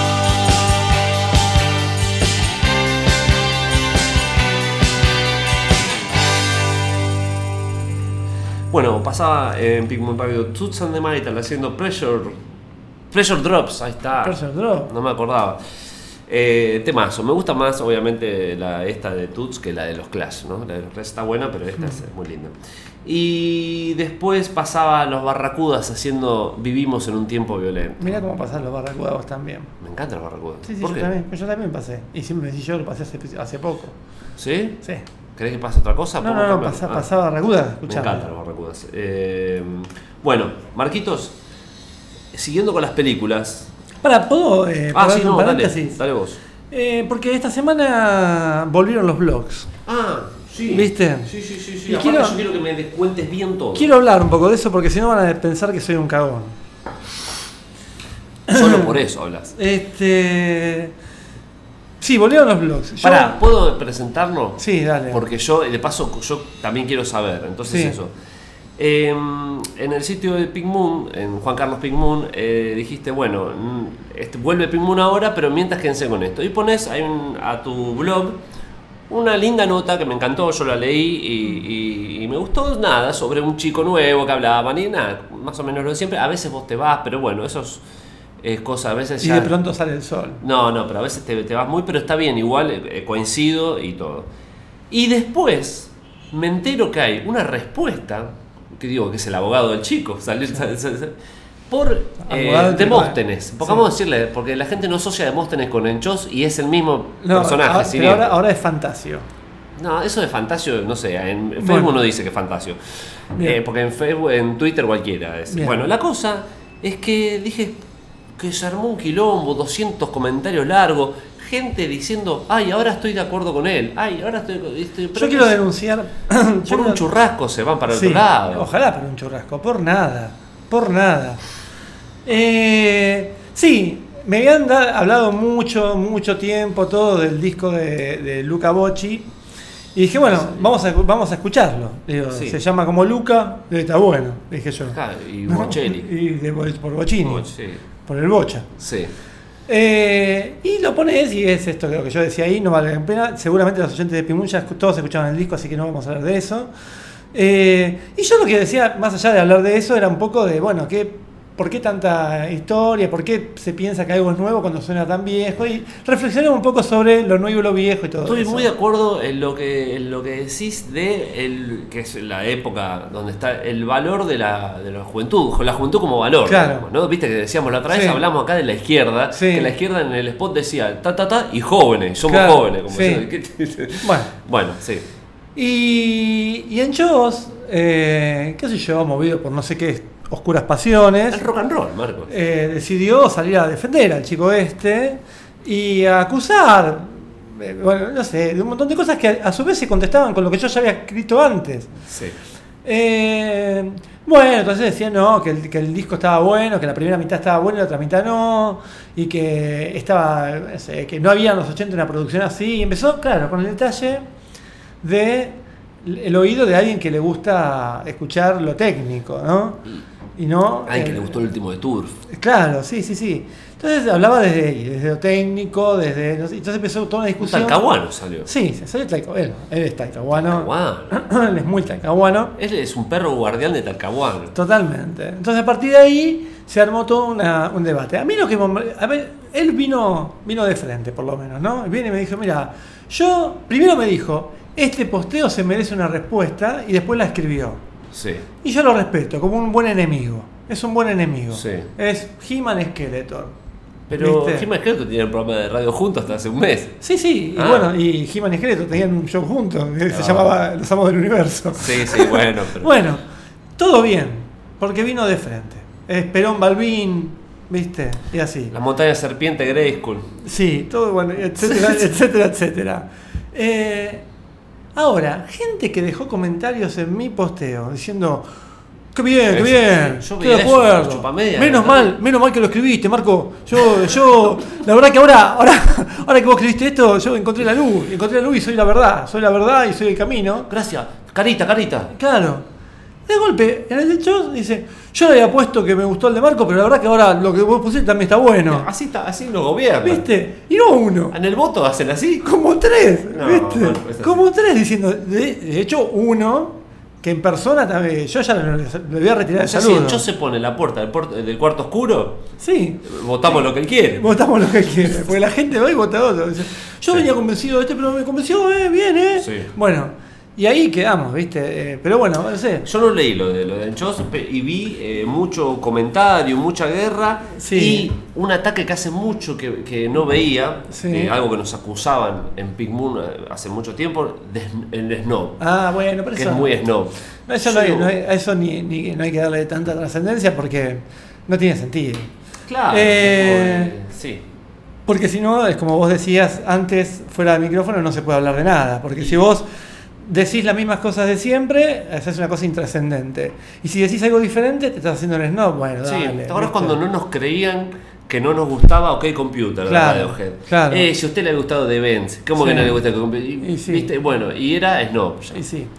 Bueno, pasaba en Pigment Radio Toots and the Maytals haciendo Pressure Drops, ahí está. Pressure Drop. No me acordaba. Temazo, me gusta más obviamente esta de Toots que la de los Clash, ¿no? La de los Clash está buena, pero esta es muy linda. Y después pasaba Los Barracudas haciendo Vivimos en un tiempo violento. Mirá cómo pasan los Barracudas vos también. Me encantan los Barracudas. Sí, ¿Por yo qué? también pasé. Y siempre me decís yo lo pasé hace poco. ¿Sí? Sí. ¿Querés que pase otra cosa? No, ¿Podemos no, cambiar? pasaba Barracudas, Me escuchame. encantan los Barracudas. Bueno, Marquitos, siguiendo con las películas. ¿Puedo Sí, ponerte un no, paréntesis? dale vos. Porque esta semana volvieron los vlogs. Sí. ¿Viste? Sí. Y Aparte quiero- yo quiero que me descuentes bien todo. Quiero hablar un poco de eso porque si no van a pensar que soy un cagón. Solo por eso hablas. Sí, volvieron los vlogs. Pará, ¿puedo presentarlo? Sí, dale. Porque yo, de paso, yo también quiero saber. Entonces Sí. eso. En el sitio de Pink Moon, en Juan Carlos Pink Moon, dijiste, bueno, vuelve Pink Moon ahora, pero mientras quédense con esto. Y pones a tu blog una linda nota que me encantó, yo la leí y me gustó, nada, sobre un chico nuevo que hablaban y nada, más o menos lo de siempre. A veces vos te vas, pero bueno, eso es cosa, a veces Y ya... de pronto sale el sol. No, pero a veces te vas muy, pero está bien, igual coincido y todo. Y después me entero que hay una respuesta, que digo que es el abogado del chico, por Abogado del Demóstenes. tribunal. Porque Sí. vamos a decirle, porque la gente no asocia a Demóstenes con Enchos y es el mismo personaje. Pero siniestro. ahora es Fantasio. No, eso de Fantasio, no sé, en Facebook Bueno. no dice que es Fantasio. Bien. Porque en Facebook, en Twitter cualquiera es. Bien. Bueno, la cosa es que dije que se armó un quilombo, 200 comentarios largos, gente diciendo, ay, ahora estoy de acuerdo con él, ay, ahora estoy... Yo quiero denunciar. Por un churrasco se van para el Sí, otro lado. Ojalá por un churrasco, por nada. Sí, me habían hablado mucho tiempo todo del disco de Luca Bocci. Y dije, bueno, vamos a escucharlo. Digo, Sí. Se llama como Luca, está bueno, dije yo. Ajá, y Bocelli. Y por Boccini, Sí. por el Bocha. Sí. Y lo pones y es esto que yo decía ahí, no vale la pena. Seguramente los oyentes de Pimun ya todos escuchaban el disco, así que no vamos a hablar de eso. Y yo lo que decía, más allá de hablar de eso, era un poco de, bueno, ¿por qué tanta historia? ¿Por qué se piensa que algo es nuevo cuando suena tan viejo? Y reflexioné un poco sobre lo nuevo y lo viejo y todo Estoy eso. muy de acuerdo en lo que decís que es la época donde está el valor de la juventud, la juventud como valor. Claro. Digamos, ¿no? Viste que decíamos la otra vez, Sí. hablamos acá de la izquierda, Sí. que la izquierda en el spot decía y jóvenes, somos Claro, jóvenes. Como sí. diciendo, Bueno, sí. y en Chos, qué sé yo, movido por no sé qué oscuras pasiones, El rock and roll, Marcos. decidió salir a defender al chico este y a acusar, bueno, no sé, de un montón de cosas que a su vez se contestaban con lo que yo ya había escrito antes. Sí. Bueno, entonces decía no, que el disco estaba bueno, que la primera mitad estaba buena y la otra mitad no, y que no sé, que no había en los 80 una producción así. Y empezó, claro, con el detalle de el oído de alguien que le gusta escuchar lo técnico, ¿no? Y no. Ay, que le gustó el último de Turf. Claro, sí. Entonces hablaba desde ahí, desde lo técnico, desde. No sé, entonces empezó toda una Un discusión. talcahuano salió. Sí, salió él es talcahuano. Talcahuano. Él es muy talcahuano. Él es un perro guardián de Talcahuano. Totalmente. Entonces a partir de ahí se armó todo un debate. A mí lo que... A ver, él vino de frente, por lo menos, ¿no? Viene y me dijo, mira, primero me dijo, este posteo se merece una respuesta, y después la escribió. Sí. Y yo lo respeto, como un buen enemigo. Es un buen enemigo. Sí. Es He-Man Skeletor. Pero ¿viste? He-Man y Skeletor tenían un programa de radio juntos hasta hace un mes. Sí, sí, y Ah. bueno, y He-Man y Skeletor tenían un show juntos, que se llamaba Los Amos del Universo. Sí, bueno. Pero... Bueno, todo bien, porque vino de frente. Esperón Balbín, ¿viste? Y así. La montaña serpiente Grayskull. Sí, todo bueno, etcétera, etcétera, etcétera. Ahora, gente que dejó comentarios en mi posteo diciendo: qué bien, qué Yo bien, estoy veía de eso, acuerdo. chupamedia, Menos ¿verdad? mal que lo escribiste, Marco. Yo, la verdad que ahora que vos escribiste esto, yo encontré la luz y soy la verdad y soy el camino. Gracias. Carita. Claro. De golpe, en el hecho dice: yo le había puesto que me gustó el de Marco, pero la verdad que ahora lo que vos pusiste también está bueno. Así nos gobiernan. ¿Viste? Y no uno. En el voto hacen así. Como tres, No, ¿viste? bueno, es así. Como tres diciendo. De hecho, uno que en persona también. Yo ya le voy a retirar el O sea, si saludo. el Cho se pone en la puerta del cuarto oscuro, Sí, votamos lo que él quiere. votamos lo que quiere. Porque la gente va y vota otro. Dice, yo venía convencido de este, pero me convenció, bien, Sí. Bueno, y ahí quedamos, ¿viste? Pero bueno, no sé. Yo no leí lo de Anchos y vi mucho comentario, mucha guerra Sí. y un ataque que hace mucho que no veía, Sí. algo que nos acusaban en Pink Moon hace mucho tiempo, el snob, Ah, bueno, pero que eso. es muy snob. No, eso Yo no hay, digo, a eso no hay que darle tanta trascendencia porque no tiene sentido. Claro, sí. Porque si no, es como vos decías antes, fuera del micrófono no se puede hablar de nada. Porque si vos decís las mismas cosas de siempre, haces una cosa intrascendente. Y si decís algo diferente, te estás haciendo el snob. Bueno, Sí, dale. ¿te acuerdas ¿viste? cuando no nos creían que no nos gustaba OK Computer, Claro, la Radiohead? claro. Si a usted le ha gustado The Benz, ¿cómo Sí. que no le gusta OK Computer? Y sí. ¿Viste? Bueno, y era snob. ya. Y sí.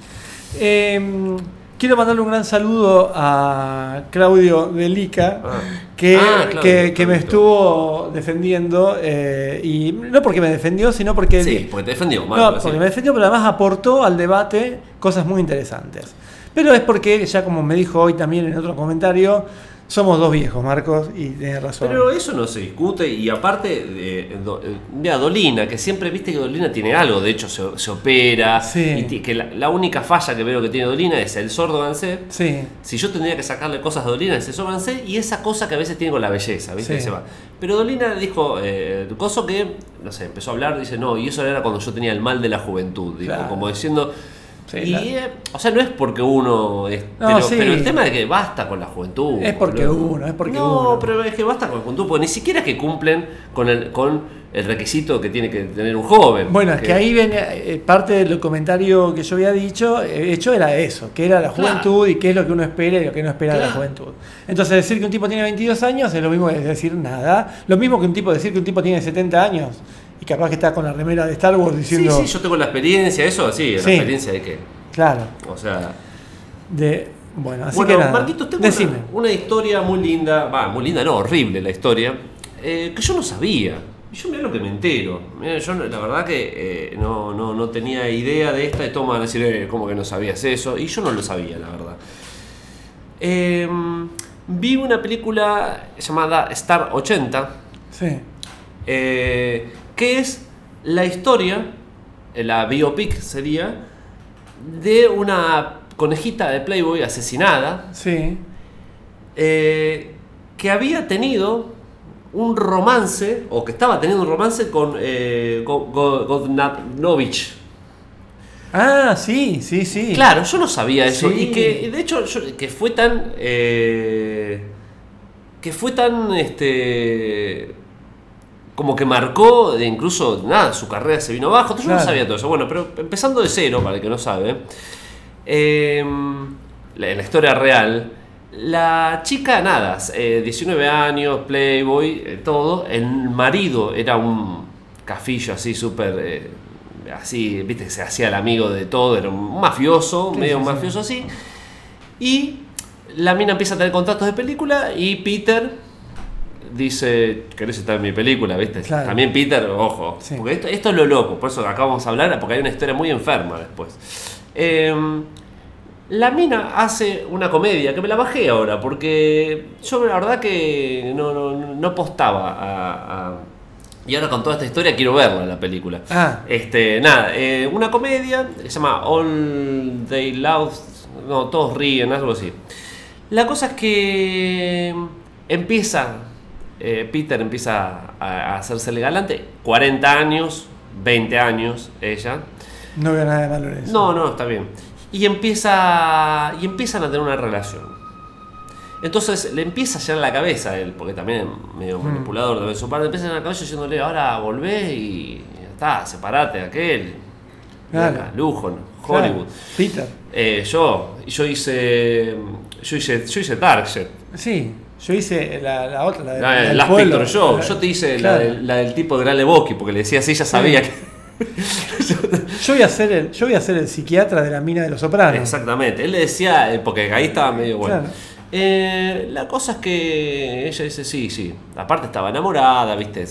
Quiero mandarle un gran saludo a Claudio Delica, que Claudio, me estuvo defendiendo. Y no porque me defendió, sino porque... Sí, porque te defendió, No, Marco, porque sí. me defendió, pero además aportó al debate cosas muy interesantes. Pero es porque, ya como me dijo hoy también en otro comentario, somos dos viejos, Marcos, y tenés razón. Pero eso no se discute y aparte, mira, Dolina, que siempre viste que Dolina tiene algo, de hecho se opera, Sí. y que la única falla que veo que tiene Dolina es el sordo Gansé. Sí, Si yo tendría que sacarle cosas a Dolina, es el sordo Gansé y esa cosa que a veces tiene con la belleza, ¿viste? Sí. Que se va. Pero Dolina dijo, coso que, no sé, empezó a hablar, dice, no, y eso era cuando yo tenía el mal de la juventud, dijo, Claro. como diciendo... Sí, y, claro. o sea, no es porque uno es, No, sí. pero el tema de que basta con la juventud. Es porque boludo. uno, es porque no, uno. pero es que basta con la juventud, porque ni siquiera es que cumplen con el requisito que tiene que tener un joven. bueno, es que ahí viene parte del comentario que yo había dicho, hecho era eso, que era la juventud y qué es lo que uno espera y lo que no espera de la Claro. juventud. Entonces decir que un tipo tiene 22 años es lo mismo que decir nada, lo mismo que decir que un tipo tiene 70 años y capaz que está con la remera de Star Wars diciendo... Sí, yo tengo la experiencia, eso sí, Sí. la experiencia de que, Claro, o sea... bueno, así Bueno, que nada, Marquitos, tengo decime. una historia muy linda, muy linda no, horrible la historia, que yo no sabía. Y yo mirá lo que me entero. Mirá, yo la verdad que no tenía idea de esta, y todos me van a decir, ¿cómo que no sabías eso? Y yo no lo sabía, la verdad. Vi una película llamada Star 80, Sí, que es la historia, la biopic sería, de una conejita de Playboy asesinada, sí, que había tenido un romance, o que estaba teniendo un romance con Godnanovich. Ah, sí, sí, sí. Claro, yo no sabía eso. Sí. Y que, de hecho, que fue tan... como que marcó, incluso, nada, su carrera se vino abajo. Entonces yo no Claro. sabía todo eso. Bueno, pero empezando de cero, para el que no sabe, en la historia real, la chica, nada, 19 años, Playboy, todo. El marido era un cafillo así, súper... así, viste, que se hacía el amigo de todo, era un mafioso, Sí, medio sí, un sí. mafioso así. Y la mina empieza a tener contratos de película y Peter dice, ¿querés estar en mi película? ¿Viste? Claro. También Peter, ojo, Sí. porque esto es lo loco, por eso acá vamos a hablar, porque hay una historia muy enferma después. La mina hace una comedia, que me la bajé ahora, porque yo la verdad que no apostaba y ahora con toda esta historia quiero verla, la película. Ah. Una comedia que se llama All They Laugh, no, todos ríen, algo así. La cosa es que empieza Peter empieza a hacerse el galante. 40 años, 20 años ella. No veo nada de malo en eso. No, está bien. Y empiezan a tener una relación. Entonces le empieza a llenar la cabeza a él, porque también es medio manipulador de su parte. Empieza a llenar la cabeza diciéndole, ahora volvé y ya está, separate de aquel. Claro. Acá, lujo, ¿no? Hollywood. Claro. Peter. Yo hice Darkset. Sí, yo hice la otra, la del Last pueblo. Picture Show. Yo te hice Claro. la del tipo de Gran Lebowski, porque le decía así, ya sabía que... Yo voy a ser el psiquiatra de la mina de los Sopranos. Exactamente. Él le decía, porque ahí estaba medio bueno. Claro. La cosa es que ella dice, sí. Aparte estaba enamorada, ¿viste?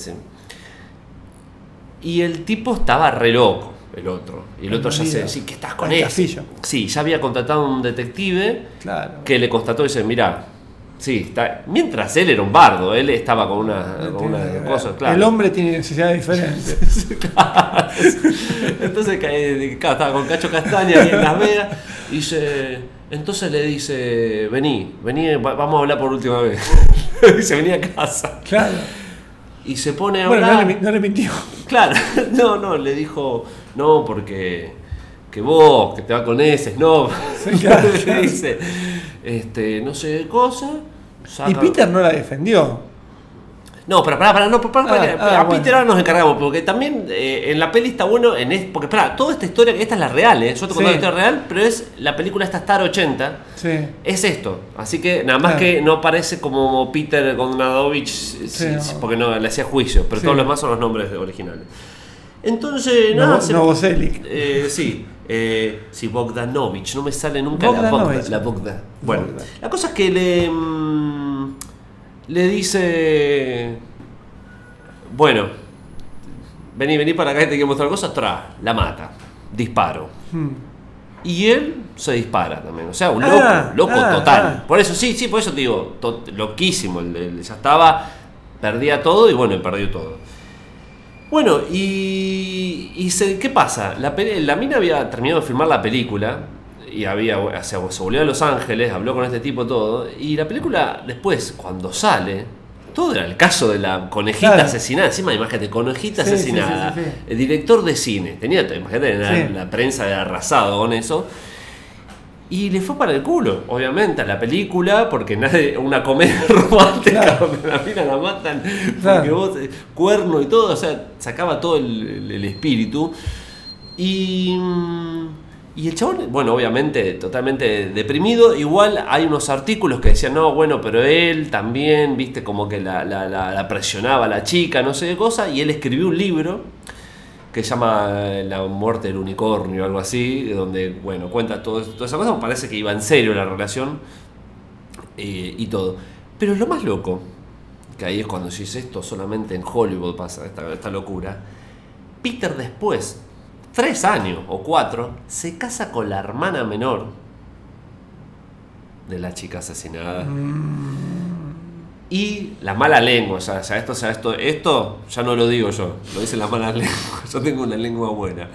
Y el tipo estaba re loco, el otro. Y el otro ya se decía, ¿qué estás con El él? Castillo. Sí, ya había contratado a un detective Claro. que le constató y dice, mirá, sí, está. Mientras él era un bardo, él estaba con una cosa, claro. El hombre tiene necesidades diferentes. Entonces estaba con Cacho Castaña ahí en Las Vegas y entonces le dice, vení, vamos a hablar por última vez. Dice, vení a casa. Claro. Y se pone a Bueno, hablar. no le mintió. Claro, no, le dijo, no, porque que vos, que te va con ese, no. Sí, claro, Le claro. dice, no sé qué cosa. Y Peter no la defendió. No, pero pará, a bueno. Peter ahora nos encargamos, porque también en la peli está bueno, porque toda esta historia, esta es la real, yo te Sí. conté la historia real, pero es la película esta Star 80, Sí. es esto, así que nada más Claro. que no parece como Peter Gonadovich, no. porque no le hacía juicio, pero Sí. todos los demás son los nombres originales. Entonces, nada, Novoselic. sí, Bogdanovich, no me sale nunca Bogdanovich. la Bogda. Bueno, Bogdan. la cosa es que le dice, bueno, vení para acá y te quiero mostrar cosas, la mata, disparo. Y él se dispara también, o sea, un loco total. Por eso, sí, por eso te digo, loquísimo, ya estaba, perdía todo y bueno, perdió todo. Bueno, ¿qué pasa? La mina había terminado de filmar la película y se volvió a Los Ángeles, habló con este tipo todo, y la película después, cuando sale, todo era el caso de la conejita Claro. asesinada. Encima, imagínate, conejita Sí, asesinada, sí. el director de cine, imagínate, Sí. la prensa de arrasado con eso. Y le fue para el culo, obviamente, a la película, porque una comedia romántica Claro. donde la mina la matan, Claro. porque vos, cuerno y todo, o sea, sacaba todo el espíritu. Y el chabón, bueno, obviamente, totalmente deprimido. Igual hay unos artículos que decían, no, bueno, pero él también, viste, como que la presionaba a la chica, no sé qué cosa, y él escribió un libro que se llama La muerte del unicornio o algo así, donde, bueno, cuenta toda esa cosa. Me parece que iba en serio la relación y todo. Pero lo más loco, que ahí es cuando se dice esto, solamente en Hollywood pasa esta locura. Peter después, 3 años o 4, se casa con la hermana menor de la chica asesinada. Y la mala lengua, esto ya no lo digo yo, lo dicen las malas lenguas, yo tengo una lengua buena.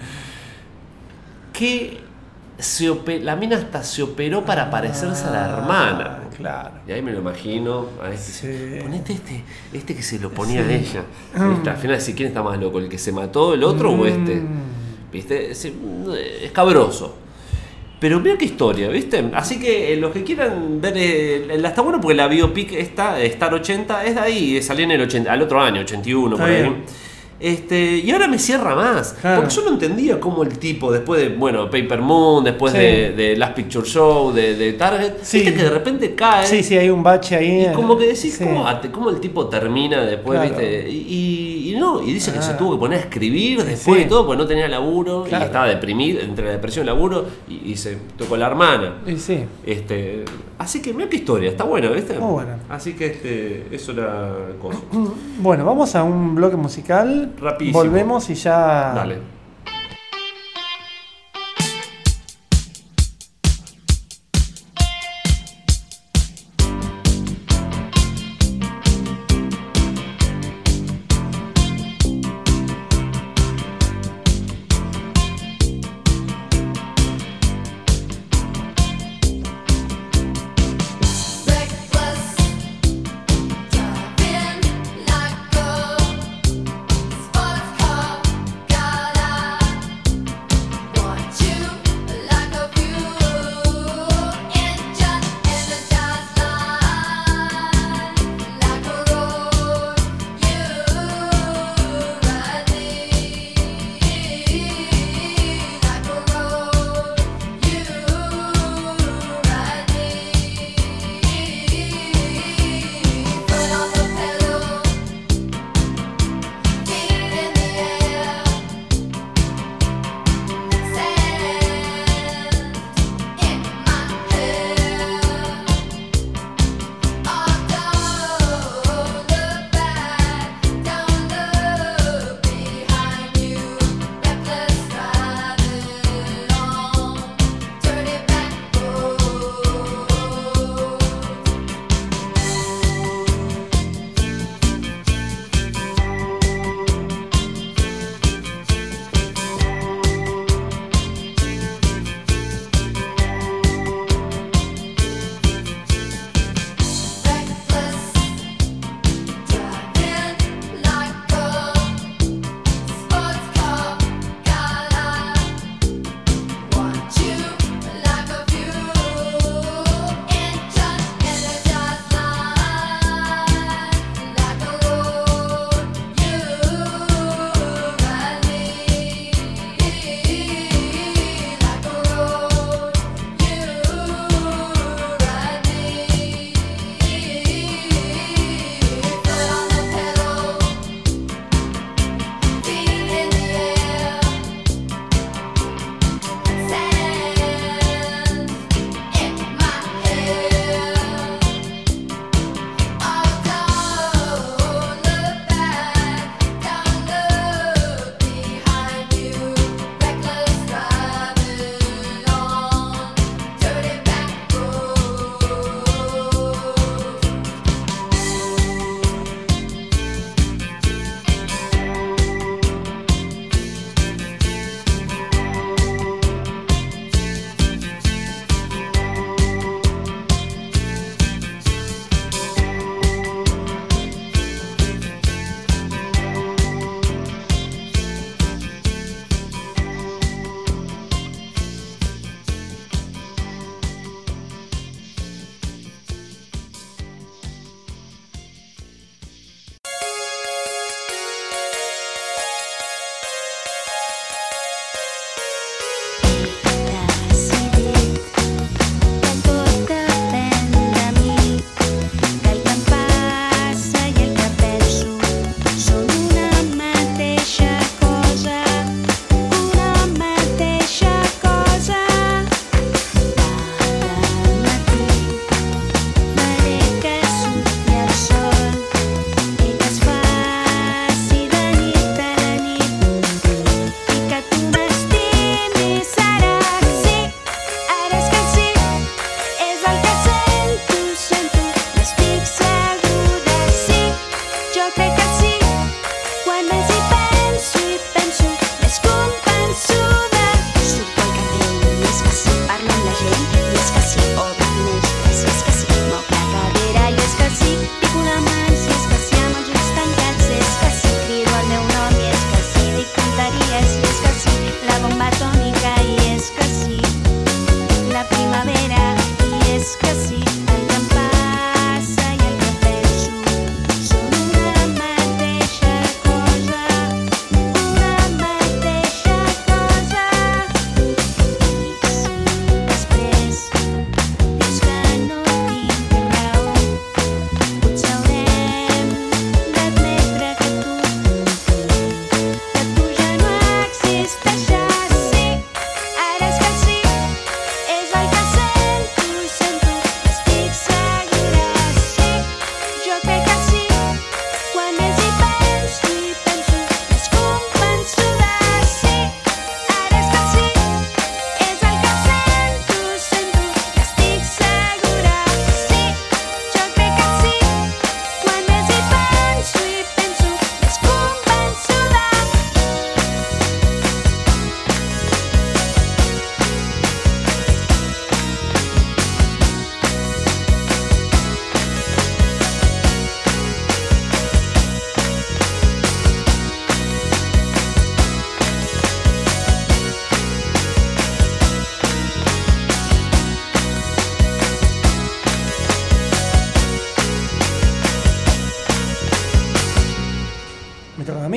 Que la mina hasta se operó para parecerse a la hermana. Claro. Y ahí me lo imagino, a Sí. ponete este que se lo ponía a ella. Al final, si quién está más loco, el que se mató, el otro o este. ¿Viste? Es escabroso. Pero mira qué historia, ¿viste? Así que los que quieran ver, está bueno porque la biopic esta, Star 80, es de ahí, salió en al otro año, 81, Está por ahí. bien. Y ahora me cierra más. Claro. Porque yo no entendía cómo el tipo, después de, Paper Moon, después Sí. de Last Picture Show, de Target, Sí. viste que de repente cae. Sí, hay un bache ahí. Y como que decís, Sí. ¿cómo el tipo termina después, Claro. viste? Y no, y dice que se Ah. tuvo que poner a escribir después Sí. y todo, porque no tenía laburo, Claro. y estaba deprimido, entre la depresión y el laburo, y se tocó la hermana. Y sí. Así que mira qué historia, está buena, ¿viste? Muy buena. Así que eso era el coso. Bueno, vamos a un bloque musical. Rapidísimo. Volvemos y ya. Dale. Breakfast, drive-in,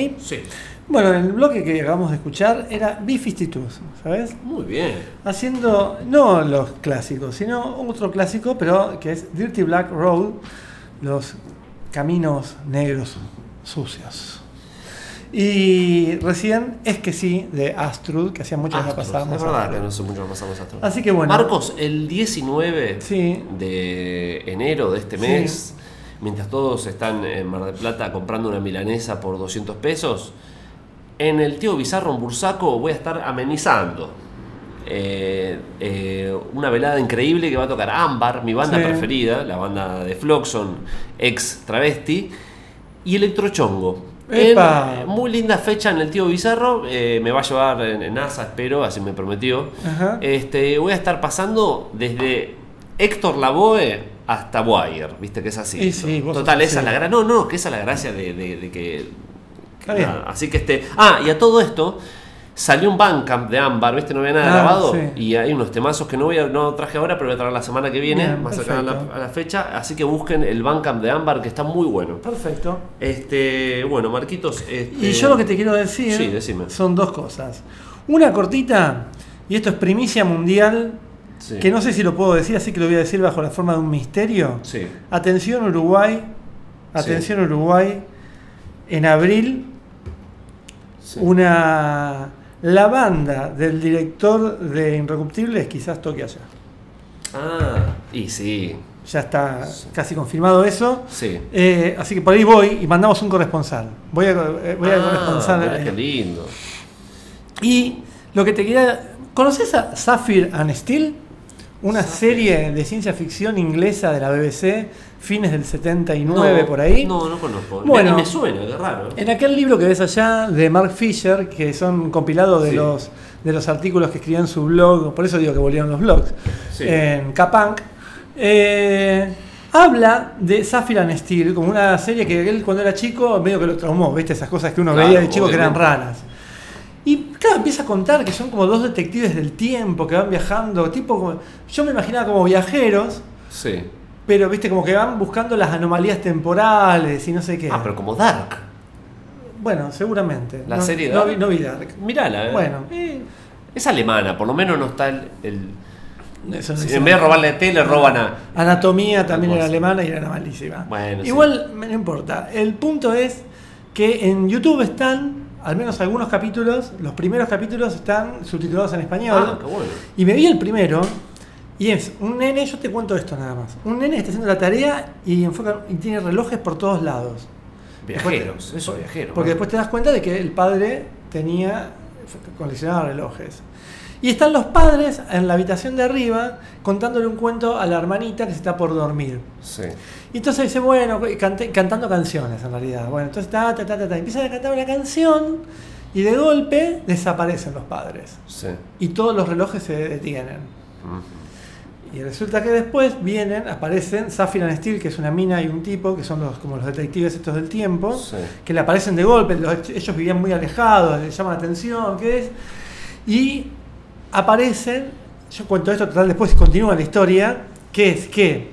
mí. Sí. Bueno, el bloque que acabamos de escuchar era B-52, ¿sabes? Muy bien. Haciendo, no los clásicos, sino otro clásico, pero que es Dirty Black Road, los caminos negros sucios. Y recién Es que sí, de Astrud, que hacía mucho que no pasábamos. Es verdad que no sé mucho que pasamos Astrud. Así que bueno. Marcos, el 19 Sí. de enero de este mes, mientras todos están en Mar del Plata comprando una milanesa por 200 pesos, en el Tío Bizarro en Bursaco voy a estar amenizando una velada increíble que va a tocar Ámbar, mi banda preferida, la banda de Floxon, ex Travesti, y Electrochongo. Muy linda fecha en el Tío Bizarro, me va a llevar en NASA, espero, así me prometió. Ajá. Voy a estar pasando desde Héctor Lavoe hasta Wire, viste que es así. Sí, vos total, sos esa es así. la gracia. No, que esa es la gracia de que. Está bien. Nada, así que y a todo esto salió un Bandcamp de Ámbar, ¿viste? No había nada grabado. Sí. Y hay unos temazos que no traje ahora, pero voy a traer la semana que viene, Bien, más cercana perfecto. a la fecha. Así que busquen el Bandcamp de Ámbar, que está muy bueno. Perfecto. Bueno, Marquitos. Y yo lo que te quiero decir Sí, decime. son dos cosas. Una cortita, y esto es primicia mundial, Sí. que no sé si lo puedo decir, así que lo voy a decir bajo la forma de un misterio. Sí. Atención Uruguay, en abril, Sí. la banda del director de Inrecuptibles quizás toque allá. Y sí. Ya está casi confirmado eso. Sí. Así que por ahí voy y mandamos un corresponsal. Voy a corresponsal. Mirá qué lindo. Y lo que te quería... ¿Conoces a Sapphire and Steel? Una serie de ciencia ficción inglesa de la BBC, fines del 79 por ahí. No conozco. Bueno. Me suena, qué raro. En aquel libro que ves allá de Mark Fisher, que son compilados de Sí. los artículos que escribía en su blog, por eso digo que volvieron los blogs, Sí. en Kapunk, habla de Sapphire and Steel como una serie que él cuando era chico medio que lo traumó, ¿viste? Esas cosas que uno Claro, veía de chico que eran obviamente. raras. Y claro, empieza a contar que son como dos detectives del tiempo que van viajando, tipo como, yo me imaginaba como viajeros, Sí. pero viste como que van buscando las anomalías temporales y no sé qué. Pero como Dark. Bueno, seguramente. La serie no, Dark. no vi Dark. Mírala, Bueno. Es alemana, por lo menos no está el. Eso no Si dice en vez de nada. robarle a T, le roban a. Anatomía también era Hermoso. alemana y era malísima. Bueno, Igual, no importa. El punto es que en YouTube están, al menos algunos capítulos, los primeros capítulos están subtitulados en español. Qué bueno. Y me vi el primero, y es un nene, yo te cuento esto nada más. Un nene que está haciendo la tarea y tiene relojes por todos lados. Viajeros, eso, viajeros. Porque después te das cuenta de que el padre coleccionaba relojes. Y están los padres en la habitación de arriba contándole un cuento a la hermanita que se está por dormir. Sí. Y entonces dice, bueno, cantando canciones en realidad. Bueno, entonces empiezan a cantar una canción y de golpe desaparecen los padres. Sí. Y todos los relojes se detienen. Y resulta que después aparecen Sapphire and Steel, que es una mina y un tipo, que son como los detectives estos del tiempo, Sí. que le aparecen de golpe, ellos vivían muy alejados, les llaman la atención, ¿qué es? Y aparecen, yo cuento esto, total, después continúa la historia, que es que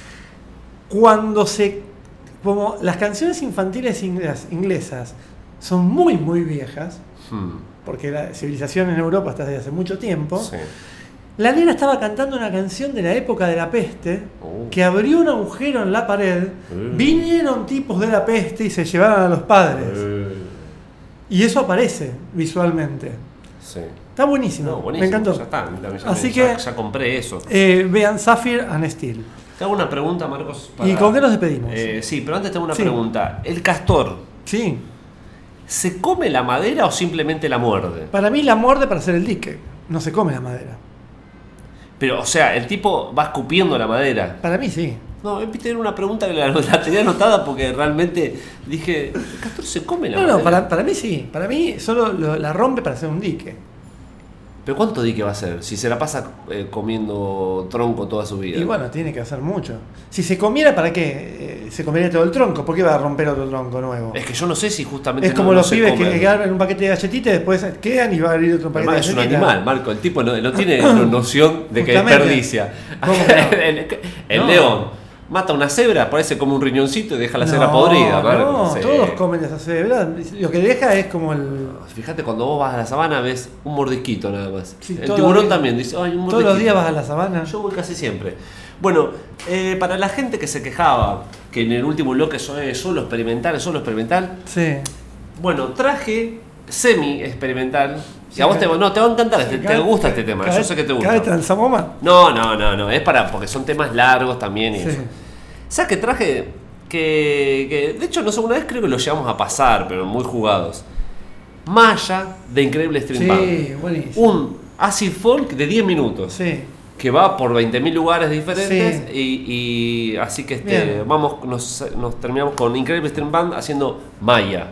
como las canciones infantiles inglesas son muy, muy viejas, porque la civilización en Europa está desde hace mucho tiempo, Sí. la nena estaba cantando una canción de la época de la peste, que abrió un agujero en la pared, vinieron tipos de la peste y se llevaron a los padres. Y eso aparece visualmente. Sí. Está buenísimo, No, buenísimo. me encantó. Ya está. Así ya que compré eso. vean Sapphire and Steel. Te hago una pregunta, Marcos. ¿Y con qué nos despedimos? Sí, pero antes tengo una Sí. pregunta. ¿El castor Sí, se come la madera o simplemente la muerde? para mí la muerde para hacer el dique, no se come la madera. Pero, o sea, el tipo va escupiendo la madera. Para mí sí. No, era una pregunta que la tenía anotada porque realmente dije, ¿el castor se come la madera? No, para mí sí. Para mí solo la rompe para hacer un dique. ¿Pero cuánto dique va a ser? Si se la pasa comiendo tronco toda su vida. Y bueno, tiene que hacer mucho. Si se comiera, ¿para qué? Se comería todo el tronco. ¿Por qué va a romper otro tronco nuevo? Es que yo no sé si justamente. Es como no los se pibes comen. que agarran un paquete de galletitas y después quedan y va a abrir otro paquete Además, de es un galletitas. animal, Marco. El tipo no tiene noción de que Justamente. desperdicia. ¿Cómo que no? El No. león mata una cebra, parece como un riñoncito y deja la cebra No, podrida. no, Sí. todos comen esa cebra. Lo que deja es como el... Fíjate, cuando vos vas a la sabana ves un mordisquito nada más. Sí, El todos tiburón los días- también dice, ay, un mordisquito. Todos los días vas a la sabana. Yo voy casi siempre. Bueno, para la gente que se quejaba que en el último bloque solo experimental, Sí. bueno, traje semi-experimental. Y Sí, a vos te va a encantar, te gusta este tema, Cada yo sé que te gusta. Cada vez transamos más. No, es porque son temas largos también y Sí. eso. ¿Sabes qué traje? Que de hecho, no sé, una vez creo que lo llevamos a pasar, pero muy jugados. Maya de Increíble Stream Band. Sí, buenísimo. Un acid folk de 10 minutos. Sí. Que va por 20.000 lugares diferentes. Sí. Y así que Bien. nos terminamos con Increíble Stream Band haciendo Maya.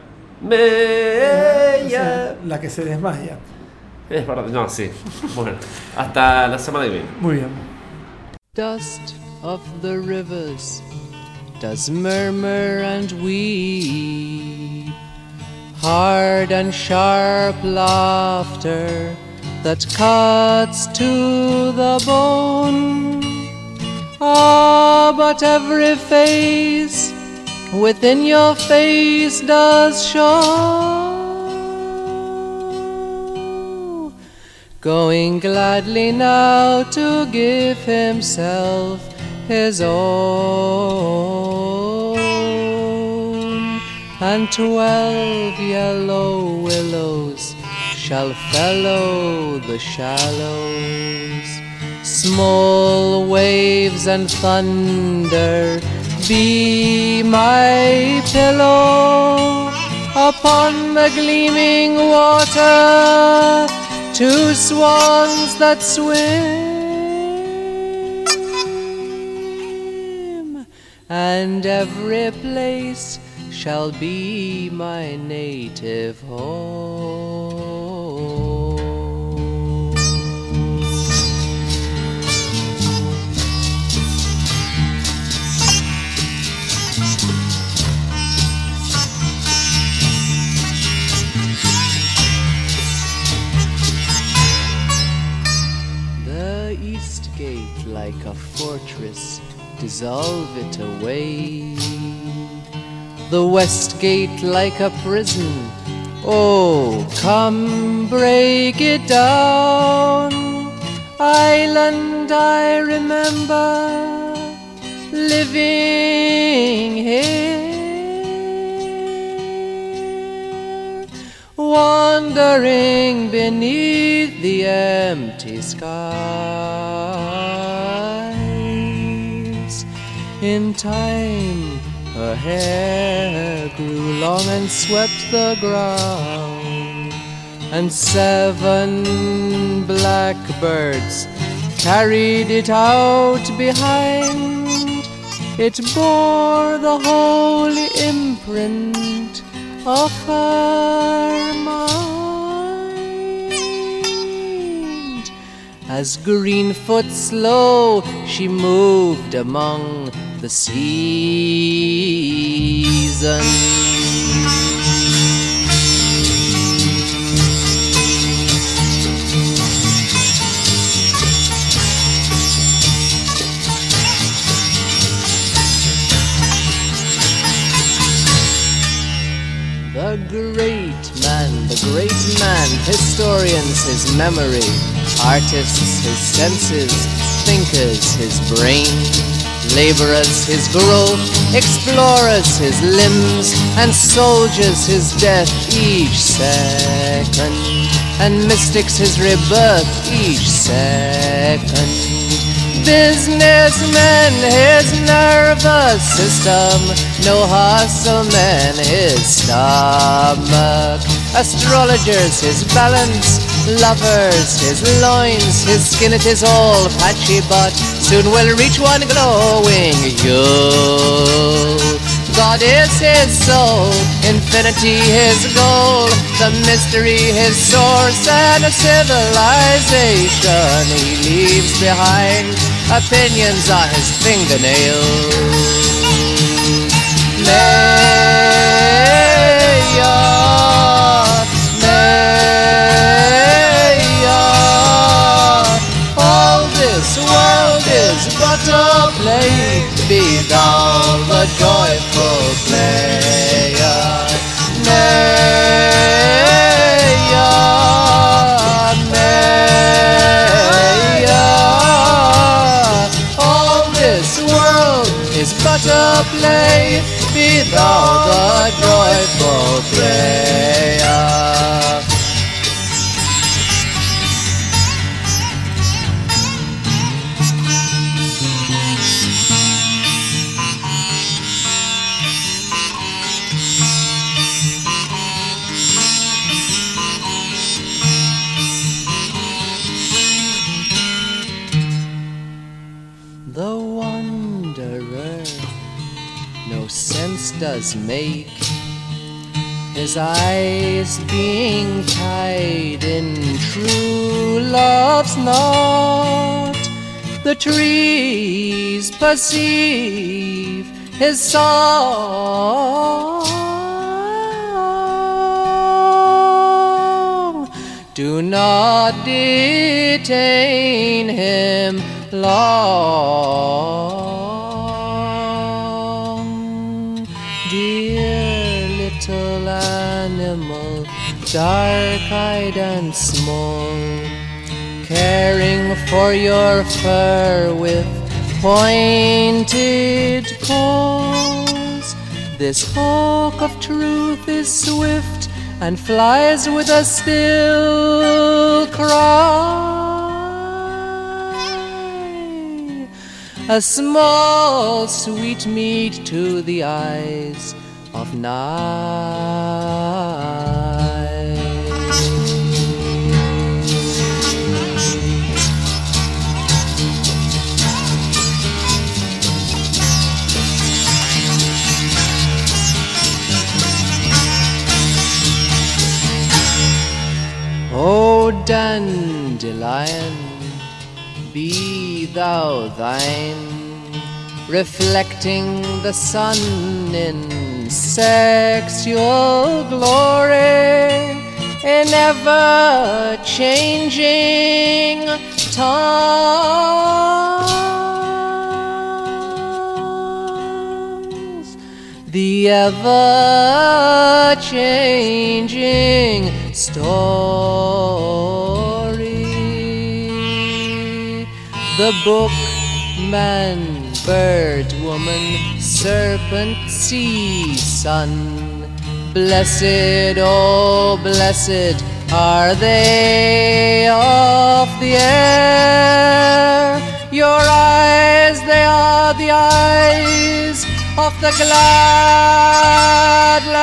La que se desmaya. Es verdad, no, sí. Bueno, hasta la semana que viene. Muy bien. Dust of the rivers does murmur and weep, hard and sharp laughter that cuts to the bone. Ah, but every face within your face does show, going gladly now to give himself his own. And 12 yellow willows shall fellow the shallows. Small waves and thunder be my pillow. Upon the gleaming water, 2 swans that swim, and every place shall be my native home. The east gate like a fortress, dissolve it away. The west gate like a prison, oh, come break it down. Island, I remember living here, wandering beneath the empty skies. In time, her hair grew long and swept the ground, and 7 blackbirds carried it out behind. It bore the holy imprint of her mind. As Greenfoot slow she moved among the seasons. The great man, historians his memory, artists his senses, thinkers his brain, laborers his growth, explorers his limbs, and soldiers his death each second, and mystics his rebirth each second. Businessmen his nervous system, no hustle man his stomach, astrologers his balance, lovers his loins, his skin it is all patchy but soon will reach one glowing you. God is his soul, infinity his goal, the mystery his source, and a civilization he leaves behind. Opinions are his fingernails. All this world is but a play. Be does make, his eyes being tied in true love's knot. The trees perceive his song. Do not detain him long. Dear little animal, dark-eyed and small, caring for your fur with pointed paws, this hawk of truth is swift and flies with a still cry, a small sweetmeat to the eyes of night. O dandelion, be thou thine, reflecting the sun in sexual glory, in ever-changing tongues, the ever-changing story. The book, man, bird, woman, serpent, sea, sun, blessed, oh blessed are they of the air. Your eyes, they are the eyes of the glad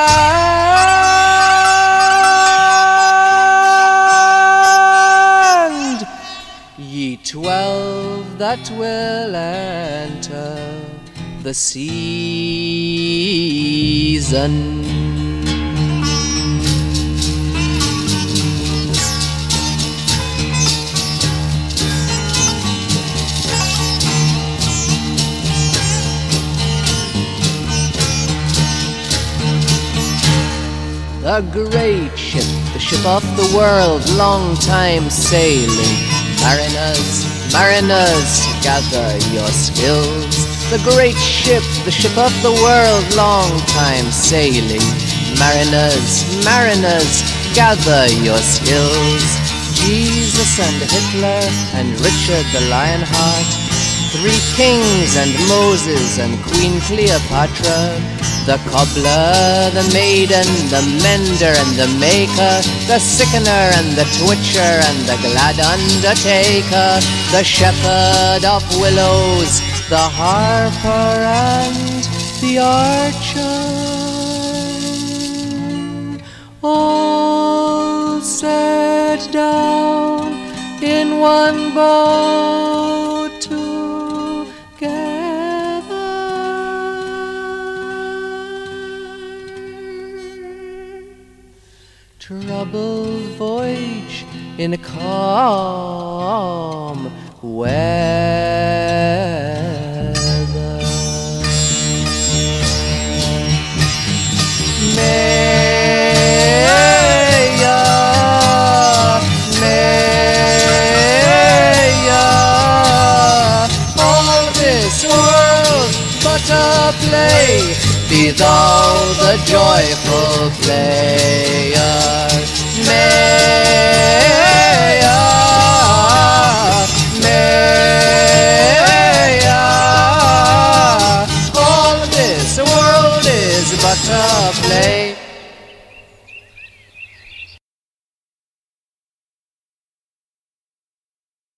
land. Ye 12 that will enter the season. A great ship, the ship of the world, long time sailing. Mariners, mariners, gather your skills. The great ship, the ship of the world, long time sailing. Mariners, mariners, gather your skills. Jesus and Hitler and Richard the Lionheart, 3 kings and Moses and Queen Cleopatra, the cobbler, the maiden, the mender and the maker, the sickener and the twitcher and the glad undertaker, the shepherd of willows, the harper and the archer, all set down in one boat together. Troubled voyage in calm weather. All this world but a play, be thou the joyful player.